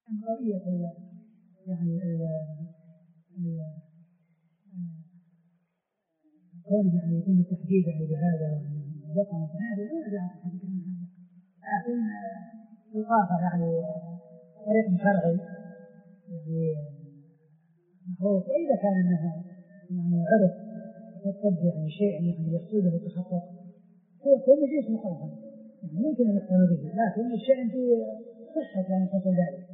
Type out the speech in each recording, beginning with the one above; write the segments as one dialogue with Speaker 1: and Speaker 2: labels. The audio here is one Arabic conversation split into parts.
Speaker 1: قضية يعني كون يعني يتم التحديد يعني بهذا وبقى متنازل لا أدري عن حقيقة هذا، لكن الآخر يعني طريق شرعي يعني معروف. وإذا كان أنها يعني عرف وتطبق يعني شيء يعني يقصده التحقق هو مجلس مخالفة يعني يمكن أن يقتنوا به، لكن الشيء في صحة يعني حصل ذلك.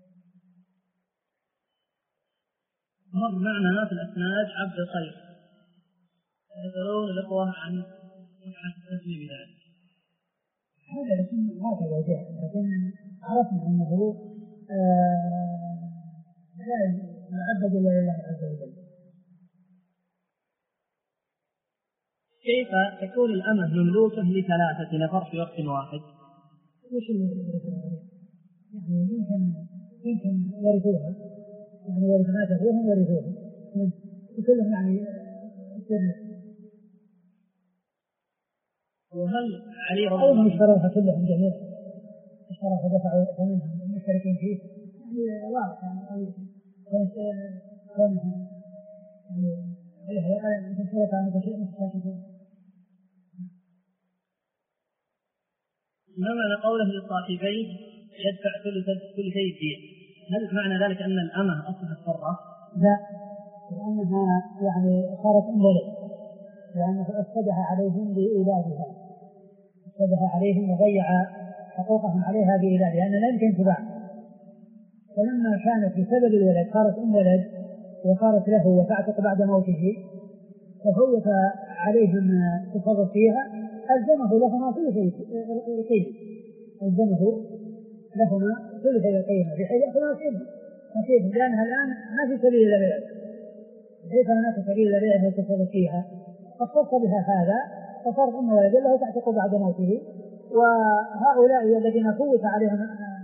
Speaker 2: مر معنا في الأسناد عبد الخير يسألون الأخوة عن صحة التسمية بذلك.
Speaker 1: هذا الاسم هكذا جاء، لكن عرفنا أنه لا يعبد إلا لله عز وجل.
Speaker 2: كيف تكون الأمة مملوكة لثلاثة نفر في وقت واحد؟
Speaker 1: وش يعني يمكن ورثوها يعني ورثات أبوهم ورثوها وكلهم يعني
Speaker 2: وهل علي رضي الله
Speaker 1: عنه اشتروها كلهم جميعا اشتروا فدفعوا ثمنهم المشتركين فيه يعني واضح يعني كونها يعني تشترك عن شيء مستحيل.
Speaker 2: ما معنى قوله للصاحبين يدفع ثلثي الدين؟ هل معنى ذلك أن الأمة أصبحت حرة؟
Speaker 1: لا، لأنها يعني صارت ولد، لأنه أفسدها عليهم بإيلادها، أفسدها عليهم وضيع حقوقهم عليها بإيلادها لأن لا يمكن تباع. فلما كانت بسبب الولد صارت ولد وصارت له وتعتق بعد موته ففوت عليهم التصرف فيها ألزمه لهما ثلثي القيمة، ألزمه لهما ثلثي القيمة بحيث يأخذ نصيبهم لأنها الآن ما في سبيل إلى بيعها، بحيث هناك سبيل إلى بيعها يتصرف فيها فاختص بها هذا فصارت أم ولد له تعتق بعد موته. وهؤلاء الذين فوت عليهم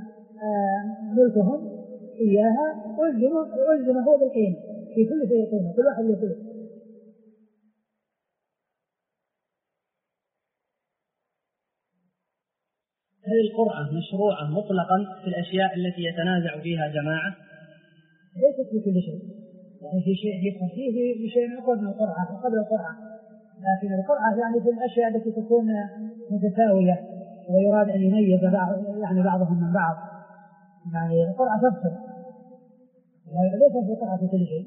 Speaker 1: ملكهم إياها ألزمه بالقيمة في كل شيء قيمة كل واحد يقول.
Speaker 2: هل القرعة مشروعة مطلقا في الأشياء التي يتنازع فيها جماعة؟
Speaker 1: ليست في كل شيء، يعني في شيء يكون فيه شيء أقل من القرعة وقبل القرعة، لكن القرعة يعني في الأشياء التي تكون متساوية ويراد أن يميز يعني بعضهم من بعض، يعني القرعة تفصل ليس في القرعة في كل شيء.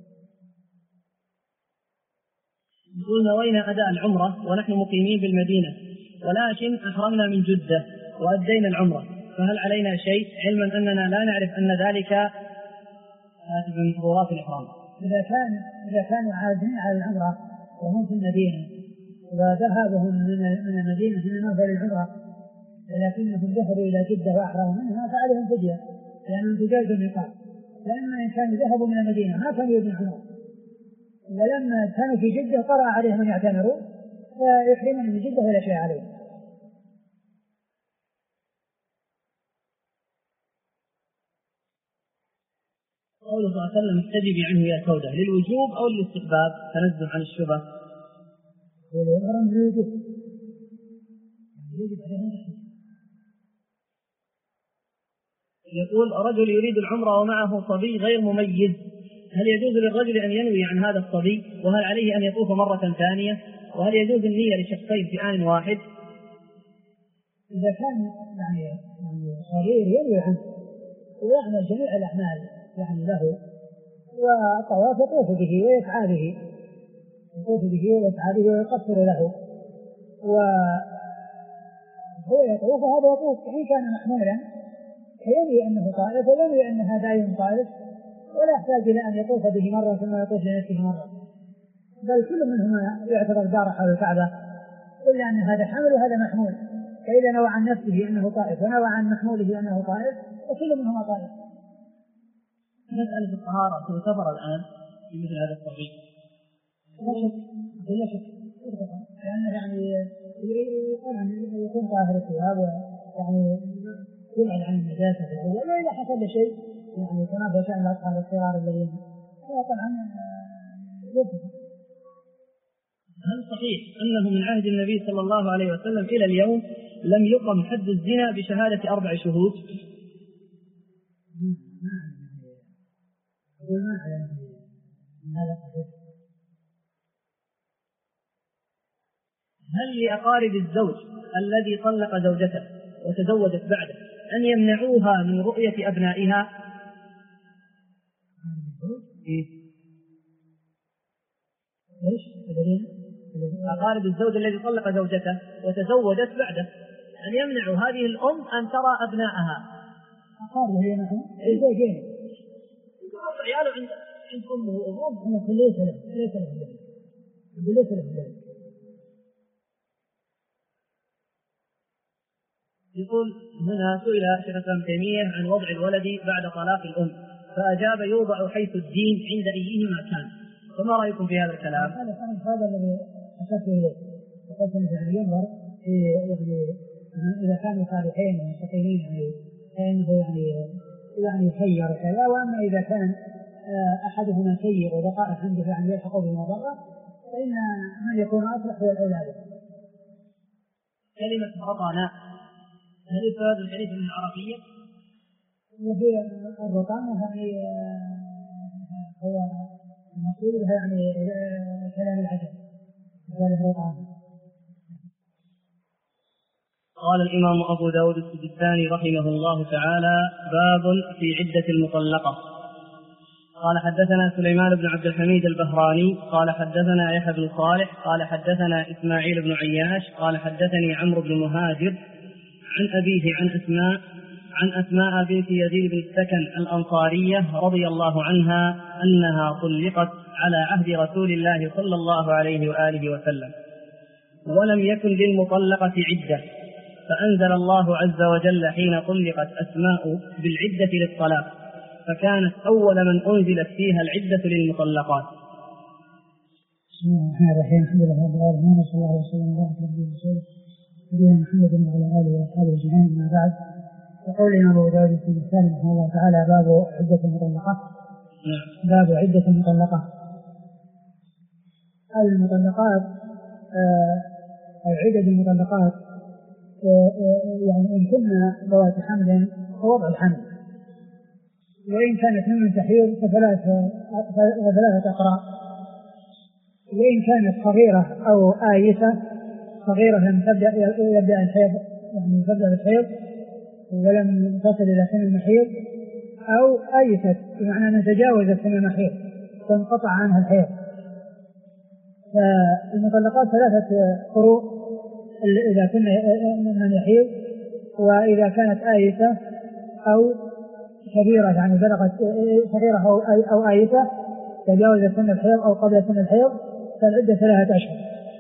Speaker 2: يقول نوينا أداء العمرة ونحن مقيمين بالمدينة ولكن أحرمنا من جدة وأدينا العمرة، فهل علينا شيء علما أننا لا نعرف أن ذلك من محظورات الإحرام؟
Speaker 1: إذا كانوا عازمين على العمرة وهم في المدينة وذهابهم من المدينة إنما هو للعمرة ولكنهم ذهبوا إلى جدة وأحرموا منها فعليهم فدية لأنهم تجاوزوا الميقات، لأن إن كانوا ذهبوا من المدينة ما كانوا يبنوا العمرة ولما كانوا في جدة قرأ عليهم أن يعتمروا فيحرمون من جدة ولا شيء عليهم.
Speaker 2: قوله صلى الله عليه وسلم استجبي عنه يا سودة للوجوب أو للاستحباب تنزه عن الشبه؟ يقول رجل يريد العمرة ومعه صبي غير مميز، هل يجوز للرجل أن ينوي عن هذا الصبي؟ وهل عليه أن يطوف مرة ثانية؟ وهل يجوز النية لشخصين في آن واحد؟
Speaker 1: إذا كان يعني صغير ينوي عنه ويعمل جميع الأعمال يعني له والطواف يطوف به ويسعى به ويقصر له وهو يطوف هذا يطوف إن كان محمولا فينوي أنه طائف وينوي أنها دائم طائف ولا يحتاج إلى أن يطوف به مرة ثم يطوف لنفسه مرة، بل كل منهما يعتبر دار حول الكعبة إلا أن هذا حمل وهذا محمول، فإذا نوى عن نفسه أنه طائف ونوى عن محموله أنه طائف وكل منهما طائف.
Speaker 2: مسألة الطهارة تعتبر الآن في مثل هذا الصبي؟
Speaker 1: لا شك لأنه يعني طبعا يكون طاهر الثياب يعني يبعد عن النجاسة في الأول وإذا حصل شيء يعني كما هو شأن أصحاب الصغار الذين طبعا يبقى.
Speaker 2: هل صحيح أنه من عهد النبي صلى الله عليه وسلم إلى اليوم لم يقم حد الزنا بشهادة 4 شهود؟
Speaker 1: يقول ما أعلم هذا صحيح.
Speaker 2: هل لأقارب الزوج الذي طلق زوجته وتزوجت بعده أن يمنعوها من رؤية أبنائها؟
Speaker 1: ايش؟
Speaker 2: أقارب الزوج الذي طلق زوجته وتزوجت بعده أن يمنعوا هذه الأم أن ترى أبنائها.
Speaker 1: أقارب هي نحن الزوجين
Speaker 2: عياله عند أمه وأبوه
Speaker 1: ليس له.
Speaker 2: يقول هنا سئل شيخ الإسلام ابن تيمية عن وضع الولد بعد طلاق الأم فأجاب يوضع حيث الدين عند أيهما كان، فما رأيكم في هذا الكلام؟
Speaker 1: هذا الذي أشرت إليه وقلت أنه ينظر في إذا كانوا صالحين ومستقيمين فإنه يعني يخير كذا، وأما إذا كان أحدهما سيء وبقاء عنده أن يلحق بما ضره فإن من يكون أصلح هو الأولاد.
Speaker 2: كلمة رطنا هل يفاد الحديث من العربية؟
Speaker 1: وفي الرطانة يعني هو المقصود يعني كلام العجب هذا الرطانة.
Speaker 2: قال الإمام أبو داود السجستاني رحمه الله تعالى: باب في عدة المطلقة. قال حدثنا سليمان بن عبد الحميد البهراني قال حدثنا يحيى بن صالح قال حدثنا إسماعيل بن عياش قال حدثني عمرو بن مهاجر عن أبيه عن أسماء بنت يزيد بن السكن الأنصارية رضي الله عنها أنها طلقت على عهد رسول الله صلى الله عليه وآله وسلم، ولم يكن للمطلقة عدة، فأنزل الله عز وجل حين طلقت أسماء بالعدة للطلاق، فكانت أول من أنزلت فيها العدة للمطلقات.
Speaker 1: بسم الله الرحمن الرحيم. الحمد لله رب العالمين وصلى الله وسلم وبارك على نبينا محمد وعلى آله وأصحابه أجمعين. ما بعد، يقول الإمام أبو داود السجستاني رحمه الله تعالى: باب عدة المطلقة. باب عدة المطلقة. المطلقات أو عدد المطلقات يعني إن كنا ذوات حمل فوضع الحمل، وإن كانت ممن تحيض فثلاثة أقراء، وإن كانت صغيرة أو آيسة، صغيرة لم يبدأ الحيض يعني تبدأ الحيض ولم تصل إلى سن المحيض، أو آيست بمعنى أن تجاوزت سن المحيض فانقطع عنها الحيض. فالمطلقات ثلاثة قروء: إذا كنا من يحيض، وإذا كانت آيسة أو كبيرة يعني بلغت صغيرة أو آيسة تجاوزت سن الحيض أو قبل سن الحيض، فالعدة 3 أشهر.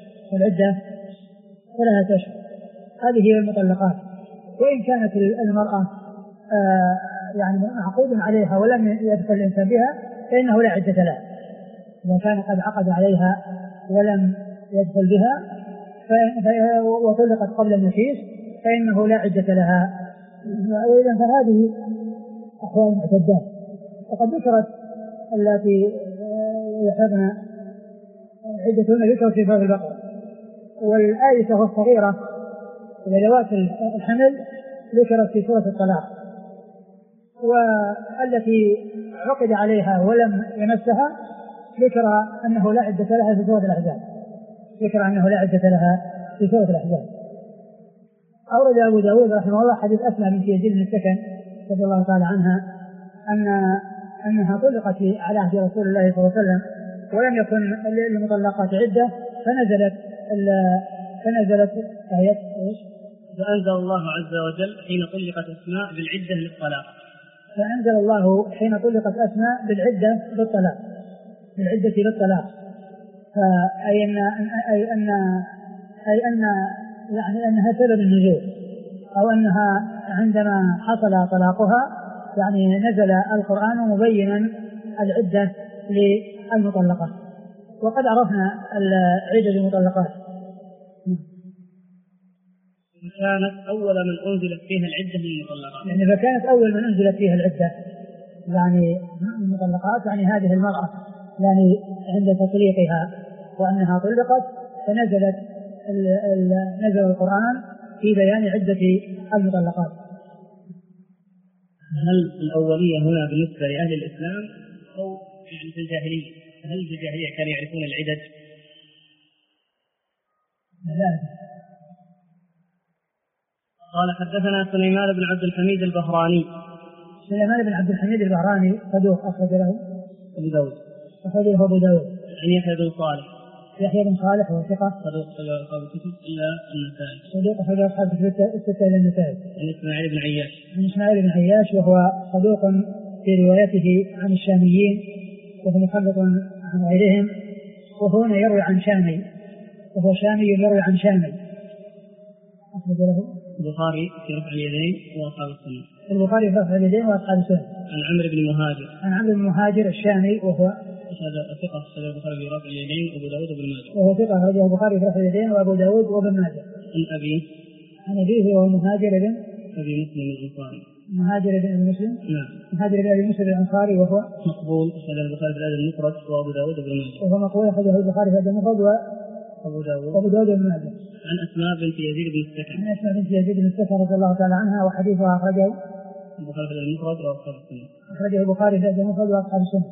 Speaker 1: هذه هي المطلقات. وإن كانت المرأة يعني معقود عليها ولم يدخل الإنسان بها فإنه لا عدة لها. إذا كان قد عقد عليها ولم يدخل بها وطلقت قبل النشيز فإنه لا عدة لها. وإذا فهذه أحوال معتدات. وقد ذكرت التي يحبن عدتهن ذكرت في سورة البقرة، والآيسة والصغيرة وذوات الحمل ذكرت في سورة الطلاق، والتي عقد عليها ولم يمسها ذكر أنه لا عدة لها في سورة الأحزاب. أورد أبو داود رحمه الله حديث أسماء بنت يزيد بن السكن رضي الله تعالى عنها أنها طلقت على عهد رسول الله صلى الله عليه وسلم ولم يكن للمطلقات عدة، فنزلت آية
Speaker 2: فأنزل الله عز وجل حين طلقت أسماء بالعدة للطلاق.
Speaker 1: فأنزل الله حين طلقت أسماء بالعدة للطلاق. أي أن يعني أنها سبب النزول، أو أنها عندما حصل طلاقها يعني نزل القرآن مبينا العدة للمطلقات. وقد عرفنا عدة المطلقات.
Speaker 2: فكانت أول من أنزلت فيها العدة للمطلقات،
Speaker 1: يعني فكانت أول من أنزلت فيها العدة يعني المطلقات، يعني هذه المرأة يعني عند تطليقها وأنها طلقت فنزل القرآن في بيان عدة المطلقات.
Speaker 2: هل الأولية هنا بالنسبة لأهل الإسلام أو يعني في الجاهلية، هل في الجاهلية كانوا يعرفون العدد؟
Speaker 1: لا.
Speaker 2: قال حدثنا سليمان بن عبد الحميد البهراني.
Speaker 1: سليمان بن عبد الحميد البهراني صدوق أخرج له
Speaker 2: أبو داود.
Speaker 1: أخرج له أبو داود.
Speaker 2: عن يحيى بن صالح.
Speaker 1: يحيى بن صالح وهو ثقة
Speaker 2: صدوق أصحاب الكتب إلا النسائي.
Speaker 1: صدوق أخرج أصحاب الستة إلا النسائي.
Speaker 2: عن إسماعيل بن عياش.
Speaker 1: عن إسماعيل بن عياش وهو صدوق في روايته عن الشاميين وهو مخلط عن غيرهم، وهنا يروي عن شامي وهو شامي يروي عن شامي. أخرج له
Speaker 2: البخاري في رفع اليدين وأصحاب السنة.
Speaker 1: البخاري في رفع اليدين وأصحاب السنة.
Speaker 2: عن عمرو بن مهاجر.
Speaker 1: عن عمرو بن مهاجر الشامي وهو
Speaker 2: ثقة أخرجه البخاري في رفع اليدين وأبو داود وابن ماجه.
Speaker 1: وهو ثقة أخرجه البخاري في رفع اليدين وأبو داود وابن ماجه.
Speaker 2: عن أبيه.
Speaker 1: عن أبيه وهو مهاجر بن
Speaker 2: أبي مسلم الأنصاري.
Speaker 1: مهاجر بن أبي مسلم.
Speaker 2: نعم.
Speaker 1: مهاجر بن أبي مسلم الأنصاري وهو
Speaker 2: مقبول أخرجه البخاري في الأدب المفرد وأبو داود وابن ماجه.
Speaker 1: وهو مقبول أخرجه البخاري في الأدب المفرد وأبو داود وابن ماجه.
Speaker 2: عن أسماء بنت يزيد بن السكن.
Speaker 1: عن أسماء بنت يزيد بن السكن رضي الله تعالى عنها وحديثها أخرجه
Speaker 2: البخاري في الأدب المفرد وأصحاب السنة.
Speaker 1: أخرجه البخاري في الأدب المفرد وأصحاب السنة.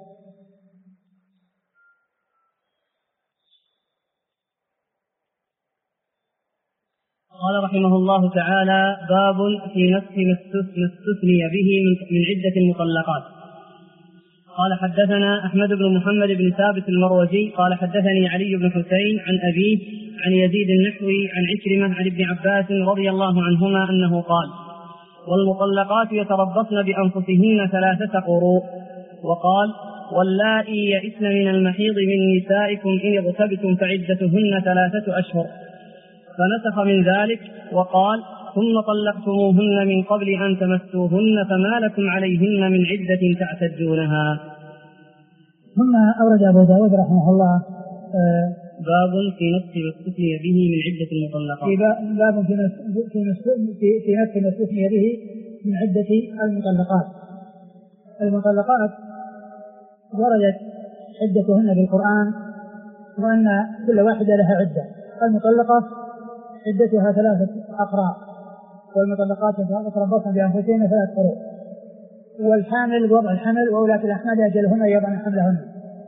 Speaker 2: قال رحمه الله تعالى: باب في نسخ ما استثني به من عدة المطلقات. قال حدثنا أحمد بن محمد بن ثابت المروزي قال حدثني علي بن حسين عن أبيه عن يزيد النحوي عن عكرمة عن ابن عباس رضي الله عنهما أنه قال: والمطلقات يتربصن بأنفسهن 3 قروء. وقال: واللائي يئسن من المحيض من نسائكم إن ارتبتم فعدتهن 3 أشهر. فنسخ من ذلك وقال: ثم طلقتموهن من قبل أن تمسوهن فما لكم عليهن من عدة تعتدونها.
Speaker 1: ثم أورد أبو داود رحمه الله
Speaker 2: باب في نسخ ما استثني به من عدة المطلقات.
Speaker 1: باب في نسخ ما استثني به من عدة المطلقات. المطلقات وردت عدتهن بالقرآن وأن كل واحدة لها عدة. المطلقة عدتها 3 أقراء، والمطلقات يتربصن بأنفسهن 3 قروء، والحامل وضع الحمل وولاة الأحمال أجلهن يضعن حملهن،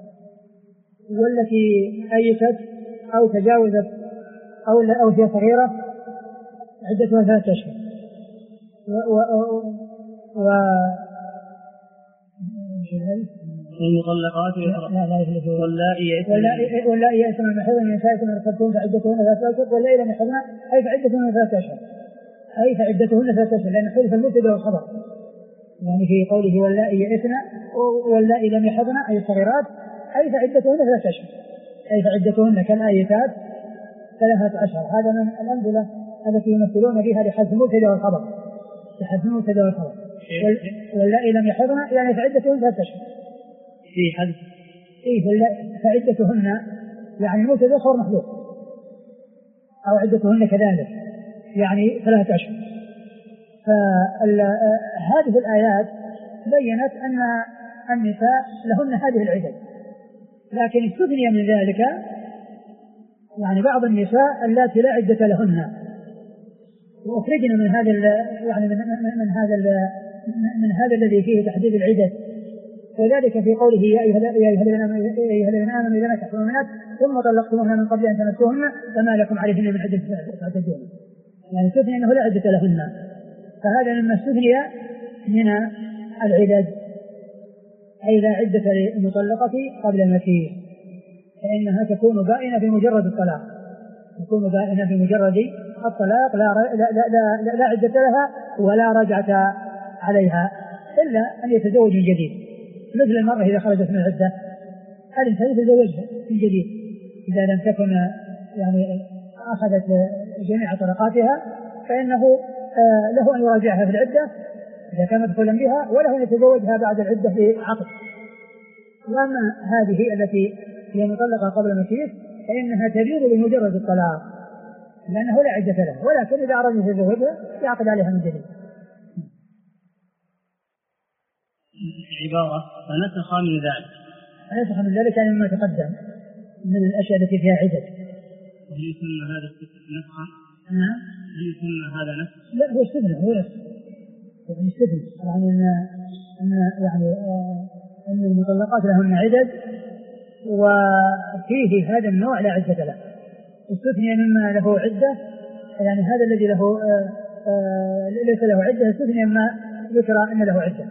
Speaker 1: والتي أيست أو تجاوزت أو هي صغيرة عدتها 3 أشهر.
Speaker 2: والمطلقات
Speaker 1: واللائي يئسن من المحيض من نسائكم إن ارتبتم فعدتهن 3 أشهر واللائي لم يحضن أي فعدتهن 3 أشهر، أي فعدتهن 3 أشهر، لأن حذف المبتدأ والخبر، يعني في قوله واللائي يئسن واللائي لم يحضن أي الصغيرات أي فعدتهن 3 أشهر، أي فعدتهن كالآيتات 3 أشهر. هذا من الأمثلة التي يمثلون بها لحذف المبتدأ والخبر، لحذف المبتدأ والخبر. واللائي لم يحضن يعني فعدتهن 3 أشهر
Speaker 2: في حذف
Speaker 1: فعدتهن يعني المبتدأ خبر محذوف، أو عدتهن كذلك يعني 3 أشهر. فهذه الآيات بيّنت أن النساء لهن هذه العدد، لكن استثني من ذلك يعني بعض النساء اللاتي لا عدة لهن، وأخرجنا من هذا يعني من هذا الذي فيه تحديد العدد. وذلك في قوله يا أيها الذين آمنوا إذا نكحتم المؤمنات ثم طلقتموهن من قبل أن تمسوهن فما لكم عليهن من عدة تعتدون، يعني استثني أنه لا عدة لهن، فهذا مما استثني من العدد، أي لا عدة للمطلقة قبل المسيح، فإنها تكون بائنة بمجرد الطلاق، تكون بائنة بمجرد الطلاق لا عدة لها ولا رجعة عليها إلا أن يتزوج من جديد، مثل المرأة إذا خرجت من العدة الإنسان يتزوجها من جديد إذا لم تكن يعني أخذت جميع طلقاتها، فإنه له أن يراجعها في العدة إذا كان مدخولا بها، وله أن يتزوجها بعد العدة بعقد. وأما هذه التي هي مطلقة قبل المسيح فإنها تبين بمجرد الطلاق لأنه لا عدة لها، ولكن إذا أراد أن يتزوجها يعقد عليها من جديد.
Speaker 2: عبارة فنسخ من ذلك،
Speaker 1: فنسخ من ذلك يعني مما تقدم من الأشياء التي فيها عدد.
Speaker 2: هل يسمى هذا نسخا؟
Speaker 1: نعم.
Speaker 2: هل يسمى هذا نسخ؟
Speaker 1: لا هو استثناء، هو نسخ يعني استثناء، يعني أن يعني أن المطلقات لهن عدد، وفيه هذا النوع لا عدة له، استثني مما له عدة، يعني هذا الذي له ليس له عدة استثني مما ذكر أن له عدة.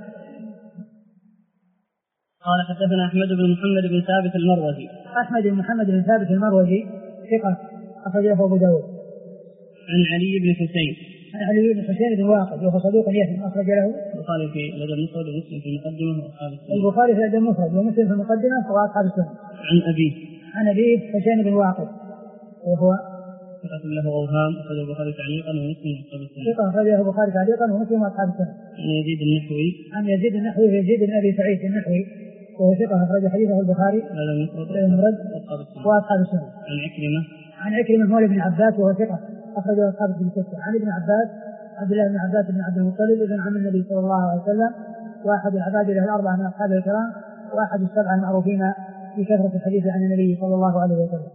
Speaker 2: قال حدثنا أحمد بن محمد بن ثابت المروزي.
Speaker 1: أحمد بن محمد بن ثابت المروزي ثقة أخرجه أبو داود.
Speaker 2: عن علي بن حسين.
Speaker 1: عن علي بن حسين بن واقد وهو صدوق يهم أخرج له
Speaker 2: البخاري في الأدب المفرد ومسلم في المقدمة وأصحاب السنة.
Speaker 1: البخاري في الأدب المفرد ومسلم في المقدمة وأصحاب السنة. عن أبيه حسين بن واقد وهو
Speaker 2: ثقة له أوهام أخرجه البخاري تعليقا ومسلم وأصحاب السنة.
Speaker 1: ثقة أخرجه البخاري تعليقا ومسلم وأصحاب السنة.
Speaker 2: عن يزيد النحوي.
Speaker 1: عن يزيد النحوي يزيد بن أبي سعيد النحوي وهو ثقة أخرج حديثه البخاري المفرد وأصحاب السنة. عن عكرمة مولى بن عباس وهو ثقة أخرجه أصحاب الستة. عن ابن عباس عبد الله بن عباس بن عبد المطلب ابن عم النبي صلى الله عليه وسلم، واحد العباد له الأربعة من أصحاب الكرام، واحد السبعة المعروفين في كثرة الحديث عن النبي صلى الله عليه وسلم.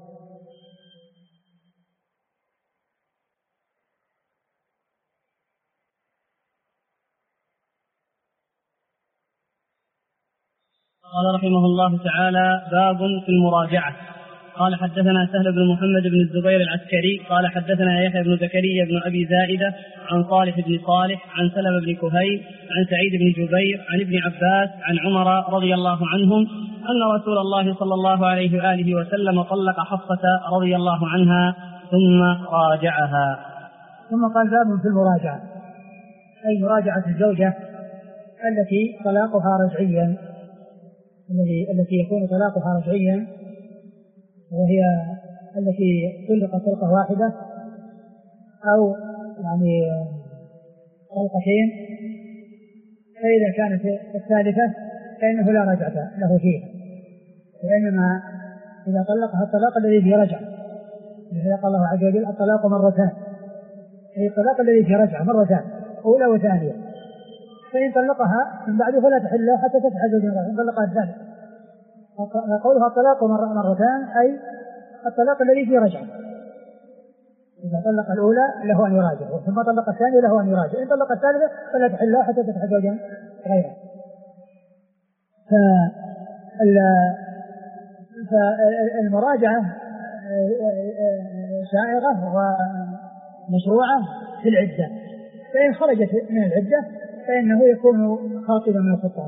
Speaker 2: قال رحمه الله تعالى: باب في المراجعة. قال حدثنا سهل بن محمد بن الزبير العسكري قال حدثنا يحيى بن زكريا بن أبي زائدة عن صالح بن صالح عن سلمة بن كهيل عن سعيد بن جبير عن ابن عباس عن عمر رضي الله عنهم أن رسول الله صلى الله عليه وآله وسلم طلق حفصة رضي الله عنها ثم راجعها.
Speaker 1: ثم قال: باب في المراجعة، أي مراجعة الزوجة التي طلاقها رجعيا، التي يكون طلاقها رجعيا، وهي التي طلقت طلقة واحدة أو يعني طلقتين، فإذا كانت الثالثة فإنه لا رجعة له فيها، وإنما إذا طلقها الطلاق الذي فيه رجعة، يطلق الله عز وجل الطلاق مرتان، أي الطلاق الذي فيه رجعة مرتان أولى وثانية، فإن طلقها من بعده فلا تحل له حتى تفعل زوجها إن طلقها الثالثة. قولها الطلاق مرتان أي الطلاق الذي فيه رجعة، إذا طلق الأولى له أن يراجع، ثم طلق الثانية له أن يراجع، إن طلق الثالثة فلا تحل له حتى تفعل زوجا غيره. فالمراجعة شائعة ومشروعة في العدة، فإن خرجت من العدة فإنه يكون خاطبا من الخطاب،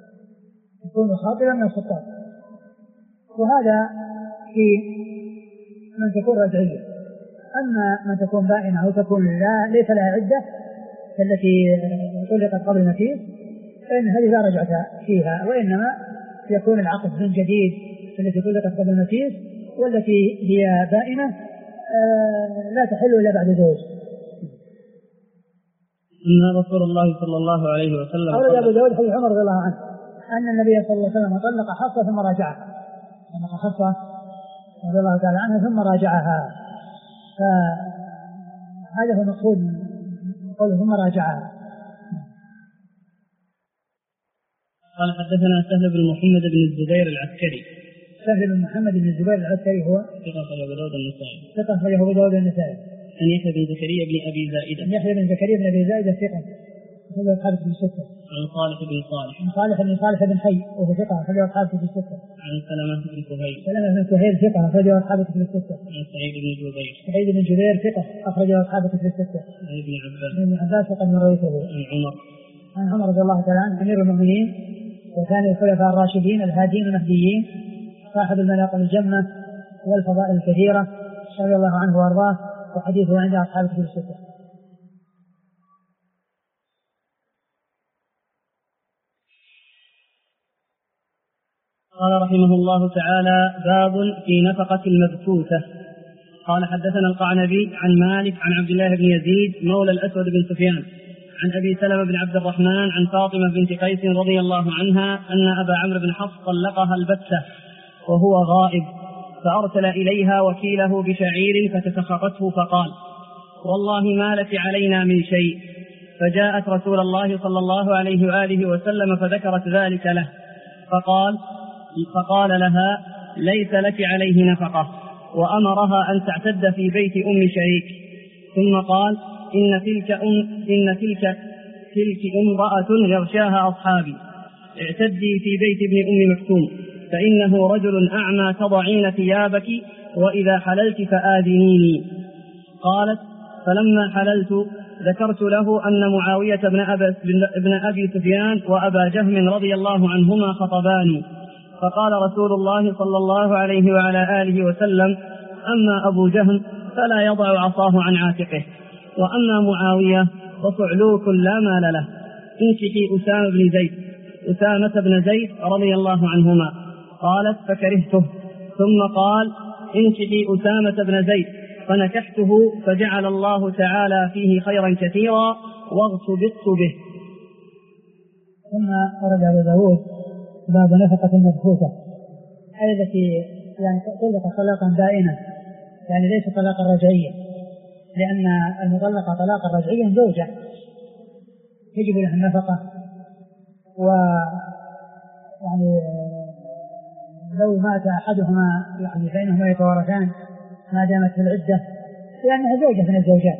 Speaker 1: وهذا في من تكون رجعية. أما من تكون بائنة أو تكون ليس لها عدة التي طلقت قبل المسيس فإن هذه لا رجعة فيها، وإنما يكون العقد من جديد التي طلقت قبل المسيس، والتي هي بائنة لا تحل إلا بعد زوج.
Speaker 2: أن رسول الله صلى الله عليه وسلم
Speaker 1: أورد أبو داود حديث عمر رضي الله عنه أن النبي صلى الله عليه وسلم طلق حفصة ثم راجعها، طلق حفصة رضي الله تعالى عنها ثم راجعها، فهذا هو المقصود قوله ثم راجعها.
Speaker 2: قال حدثنا سهل بن محمد بن الزبير العسكري.
Speaker 1: سهل بن محمد بن الزبير العسكري هو
Speaker 2: ثقة أخرجه أبو داود النسائي.
Speaker 1: ثقة أخرجه أبو داود النسائي.
Speaker 2: عن يحيى بن زكريا بن أبي زائدة.
Speaker 1: يحيى بن زكريا بن أبي زائدة ثقة أخرجه أصحاب الكتب الستة.
Speaker 2: عن صالح بن صالح.
Speaker 1: عن صالح بن صالح بن حي وهو ثقة أخرجه أصحاب الكتب الستة.
Speaker 2: عن سلمة بن كهيل.
Speaker 1: سلمة بن كهيل ثقة أخرجه أصحاب الكتب الستة.
Speaker 2: عن سعيد بن جبير.
Speaker 1: سعيد بن جبير ثقة أخرجه أصحاب الكتب الستة.
Speaker 2: عن ابن عباس.
Speaker 1: ابن عباس ثقة من رئيسه.
Speaker 2: عن عمر.
Speaker 1: عن عمر رضي الله تعالى عنه أمير المؤمنين وثاني الخلفاء الراشدين الهادين المهديين صاحب المناقب الجمة والفضائل الكثيرة رضي الله عنه وارضاه، وحديثه عند أصحاب الكتب الستة.
Speaker 2: قال رحمه الله تعالى: باب في نفقة المبثوثة. قال حدثنا القعنبي عن مالك عن عبد الله بن يزيد مولى الأسود بن سفيان عن أبي سلمة بن عبد الرحمن عن فاطمة بنت قيس رضي الله عنها أن أبا عمرو بن حفص طلقها البتة وهو غائب، فأرسل إليها وكيله بشعير فتسخطته فقال: والله ما لك علينا من شيء. فجاءت رسول الله صلى الله عليه وآله وسلم فذكرت ذلك له، فقال لها: ليس لك عليه نفقة، وأمرها أن تعتد في بيت أم شريك. ثم قال: إن تلك امرأة يغشاها أصحابي، اعتدي في بيت ابن أم مكتوم فإنه رجل أعمى تضعين ثيابك وإذا حللت فآذنيني. قالت: فلما حللت ذكرت له أن معاوية بن أبي سفيان وأبا جهم رضي الله عنهما خطباني، فقال رسول الله صلى الله عليه وعلى آله وسلم: أما أبو جهم فلا يضع عصاه عن عاتقه، وأما معاوية فصعلوك لا مال له، انكحي أسامة بن زيد رضي الله عنهما. قالت: فكرهته. ثم قال: انكحي أسامة بن زيد، فنكحته فجعل الله تعالى فيه خيرا كثيرا واغتبطت به.
Speaker 1: ثم ورد أبو داود باب نفقة المبثوثة، أي التي يعني طلق طلاقا بائنا، يعني ليس طلاقا رجعيا، لأن المطلقة طلاقا رجعيا زوجة يجب لها النفقة، ويعني لو مات أحدهما يعني فإنهما يتوارثان ما دامت في العدة، لأنها زوجة من الزوجات،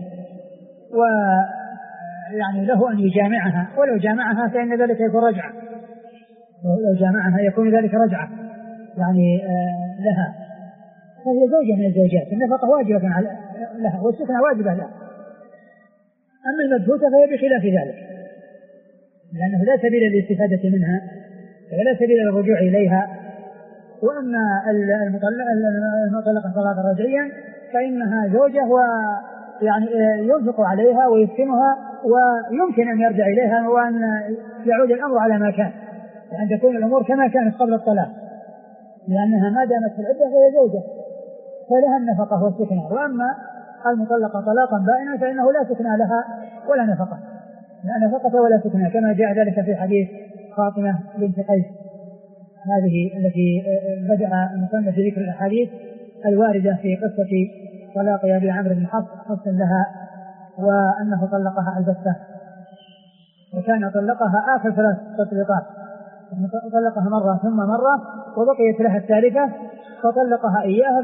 Speaker 1: ويعني له أن يجامعها، ولو جامعها فإن ذلك يكون رجعة، لو جامعها يكون ذلك رجعة يعني لها، فهي زوجة من الزوجات، النفقة واجبة لها والسكنة واجبة لها. أما المبثوثة فهي بخلاف ذلك، لأنه لا سبيل للاستفادة منها ولا سبيل للرجوع إليها. وأما المطلقة طلاقا رجعيا فإنها زوجة، ويعني ينفق عليها ويسكنها ويمكن أن يرجع إليها وأن يعود الأمر على ما كان، وأن تكون الأمور كما كانت قبل الطلاق، لأنها ما دامت في العدة فهي زوجة فلها النفقة والسكنة. وأما المطلقة طلاقا بائنا فإنه لا سكنى لها ولا نفقة، لا نفقة ولا سكنى، كما جاء ذلك في حديث فاطمة بنت قيس هذه التي بدأ المصنف بذكر الأحاديث الواردة في قصة طلاق أبي عمرو بن حفص لها، وأنه طلقها البتة، وكان طلقها آخر 3 تطليقات، طلقها مرة ثم مرة وبقيت لها الثالثة فطلقها إياها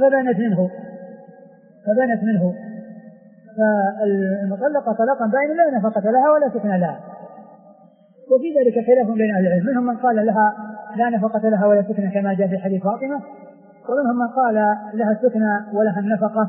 Speaker 1: فبانت منه. فالمطلقة طلاقا بائنا لا نفقة لها ولا سكن لها. وفي ذلك خلاف بين أهل العلم، منهم من قال لها لا نفقة لها ولا سكن كما جاء في حديث فاطمة، ومنهم من قال لها السكن ولها النفقة،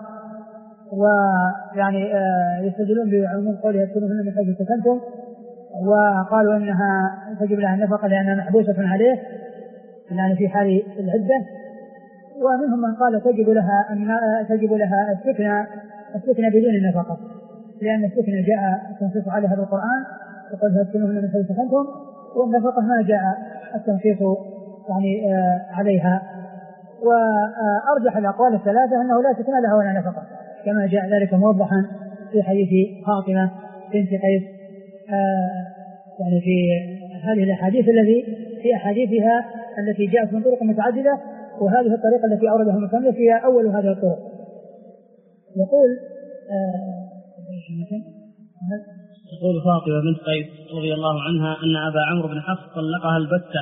Speaker 1: ويعني يستدلون بعموم قولها اسكنوهن من حيث سكنتم، وقالوا انها تجب لها النفقة لأنها محبوسة عليه يعني في حال العدة. ومنهم من قال تجب لها السكن بدون النفقة، لأن السكن جاء تنصيص عليها بالقرآن وقد اسكنوهن من حيث سكنتم، والنفقة ما جاء التنصيص يعني عليها. وأرجح الأقوال الثلاثة أنه لا سكن لها ولا نفقة، كما جاء ذلك موضحا في حديث فاطمة بنت قيس يعني في هذه الأحاديث التي في أحاديثها التي جاءت من طرق متعددة، وهذه الطريقة التي أوردها المصنف هي أول هذه الطرق.
Speaker 2: يقول فاطمة بنت قيس رضي الله عنها أن أبا عمرو بن حفص طلقها البتة،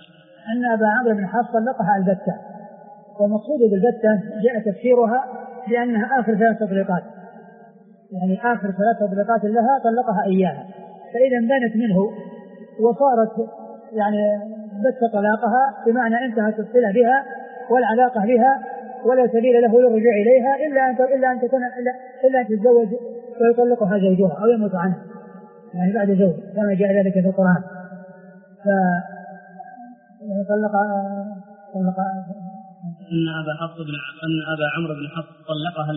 Speaker 1: والمقصود بالبتة جاء تفسيرها لأنها آخر 3 تطليقات، يعني آخر 3 تطليقات لها طلقها إياها، فإذا بانت منه وصارت يعني بت طلاقها بمعنى انتهت الصلة بها والعلاقة بها ولا سبيل له للرجوع إليها إلا أن تتزوج ويطلقها زوجها أو يموت عنها يعني بعد زوج، كما جاء ذلك في القرآن.
Speaker 2: أن أبا عمرو بن حفص طلقها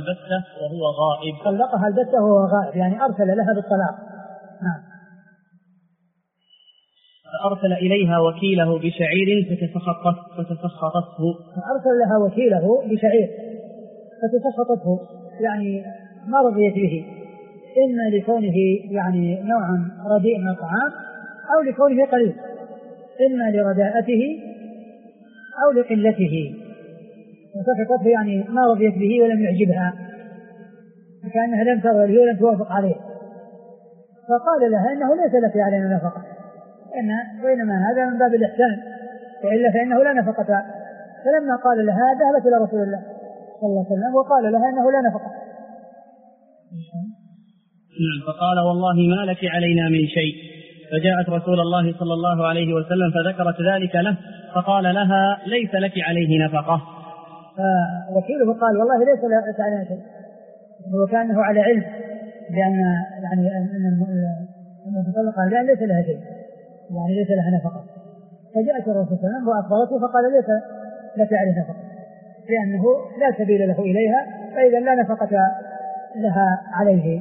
Speaker 2: البتة
Speaker 1: وهو غائب، يعني أرسل لها بالطلاق. نعم.
Speaker 2: فأرسل إليها وكيله بشعير فتسخطته.
Speaker 1: أرسل لها وكيله بشعير فتسخطته، يعني ما رضيت به، إما لكونه يعني نوعا رديء من الطعام أو لكونه قليل، إما لرداءته أو لقلته، وسخطته يعني ما رضيت به ولم يعجبها، كأنها لم ترضى ولم توافق عليه، فقال لها إنه ليس لك علينا نفقة، بينما هذا من باب الإحسان، وإلا فإنه لا نفقة. فلما قال لها ذهبت إلى رسول الله صلى الله عليه وسلم وقال لها إنه لا نفقة.
Speaker 2: فقال والله ما لك علينا من شيء، فجاءت رسول الله صلى الله عليه وسلم فذكرت ذلك له فقال لها ليس لك عليه نفقة.
Speaker 1: فوكيله قال والله ليس لك عليه شيء، وكانه على علم بأن يعني أن المطلقة الآن ليس لها شيء، يعني ليس لها نفقة. فجاءت الرسول صلى الله عليه وسلم وأخبرته فقال ليس لك عليه نفقة، لأنه لا سبيل له إليها، فإذا لا نفقة لها عليه.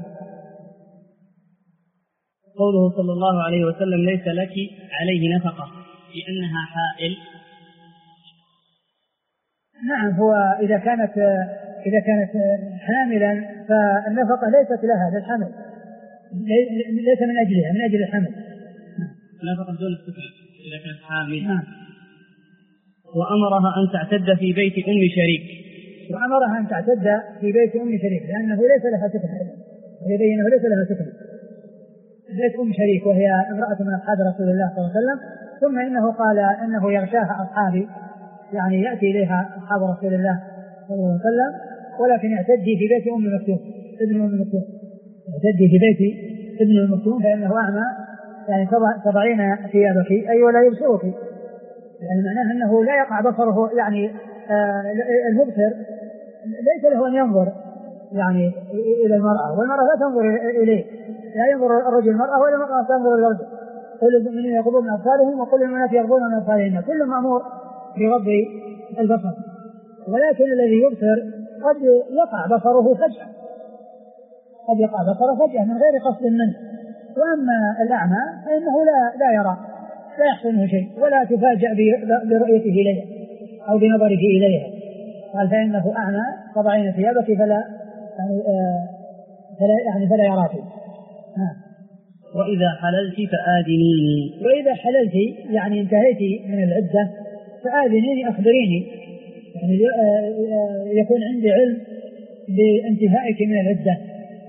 Speaker 2: قوله صلى الله عليه وسلم ليس لك عليه نفقة لأنها حائل.
Speaker 1: نعم، هو إذا كانت حاملا فالنفقة ليست لها للحمل، ليس من أجلها، من أجل الحمل.
Speaker 2: نفقة دون السكن إذا كانت حامل. وأمرها أن تعتد في بيت أم شريك.
Speaker 1: وأمرها أن تعتد في بيت أم شريك لأنه ليس لها سكن، ويبين أنه ليس لها سكن. بيت أم شريك وهي امرأة من أصحاب رسول الله صلى الله عليه وسلم. ثم إنه قال أنه يغشاها أصحابي، يعني يأتي إليها أصحاب رسول الله صلى الله عليه وسلم، ولكن يعتدي في بيت أم مكتوم ابن أم مكتوم، يعتدي في بيت ابن أم مكتوم فإنه أعمى، يعني تضعين ثيابك أي ولا يبصرك، يعني معناه أنه لا يقع بصره، يعني المبصر ليس له أن ينظر يعني إلى المرأة، والمرأة لا تنظر إليه، لا ينظر الرجل المرأة ولا المرأة تنظر الرجل. كل المؤمنين يغضون من أبصارهم وكل المؤمنات يغضون من أبصارهن، كل مأمور بغض البصر، ولكن الذي يبصر قد يقع بصره فجأة، قد يقع بصره فجأة من غير قصد منه. وأما الأعمى فإنه لا يرى، لا يحصله شيء ولا تفاجأ برؤيته إليها أو بنظره إليها. قال فإنه أعمى تضعين ثيابك فلا يراك.
Speaker 2: وإذا حللت فآذنيني.
Speaker 1: وإذا حللت يعني انتهيت من العدة فآذنيني، أخبريني، يعني يكون عندي علم بانتهائك من العدة.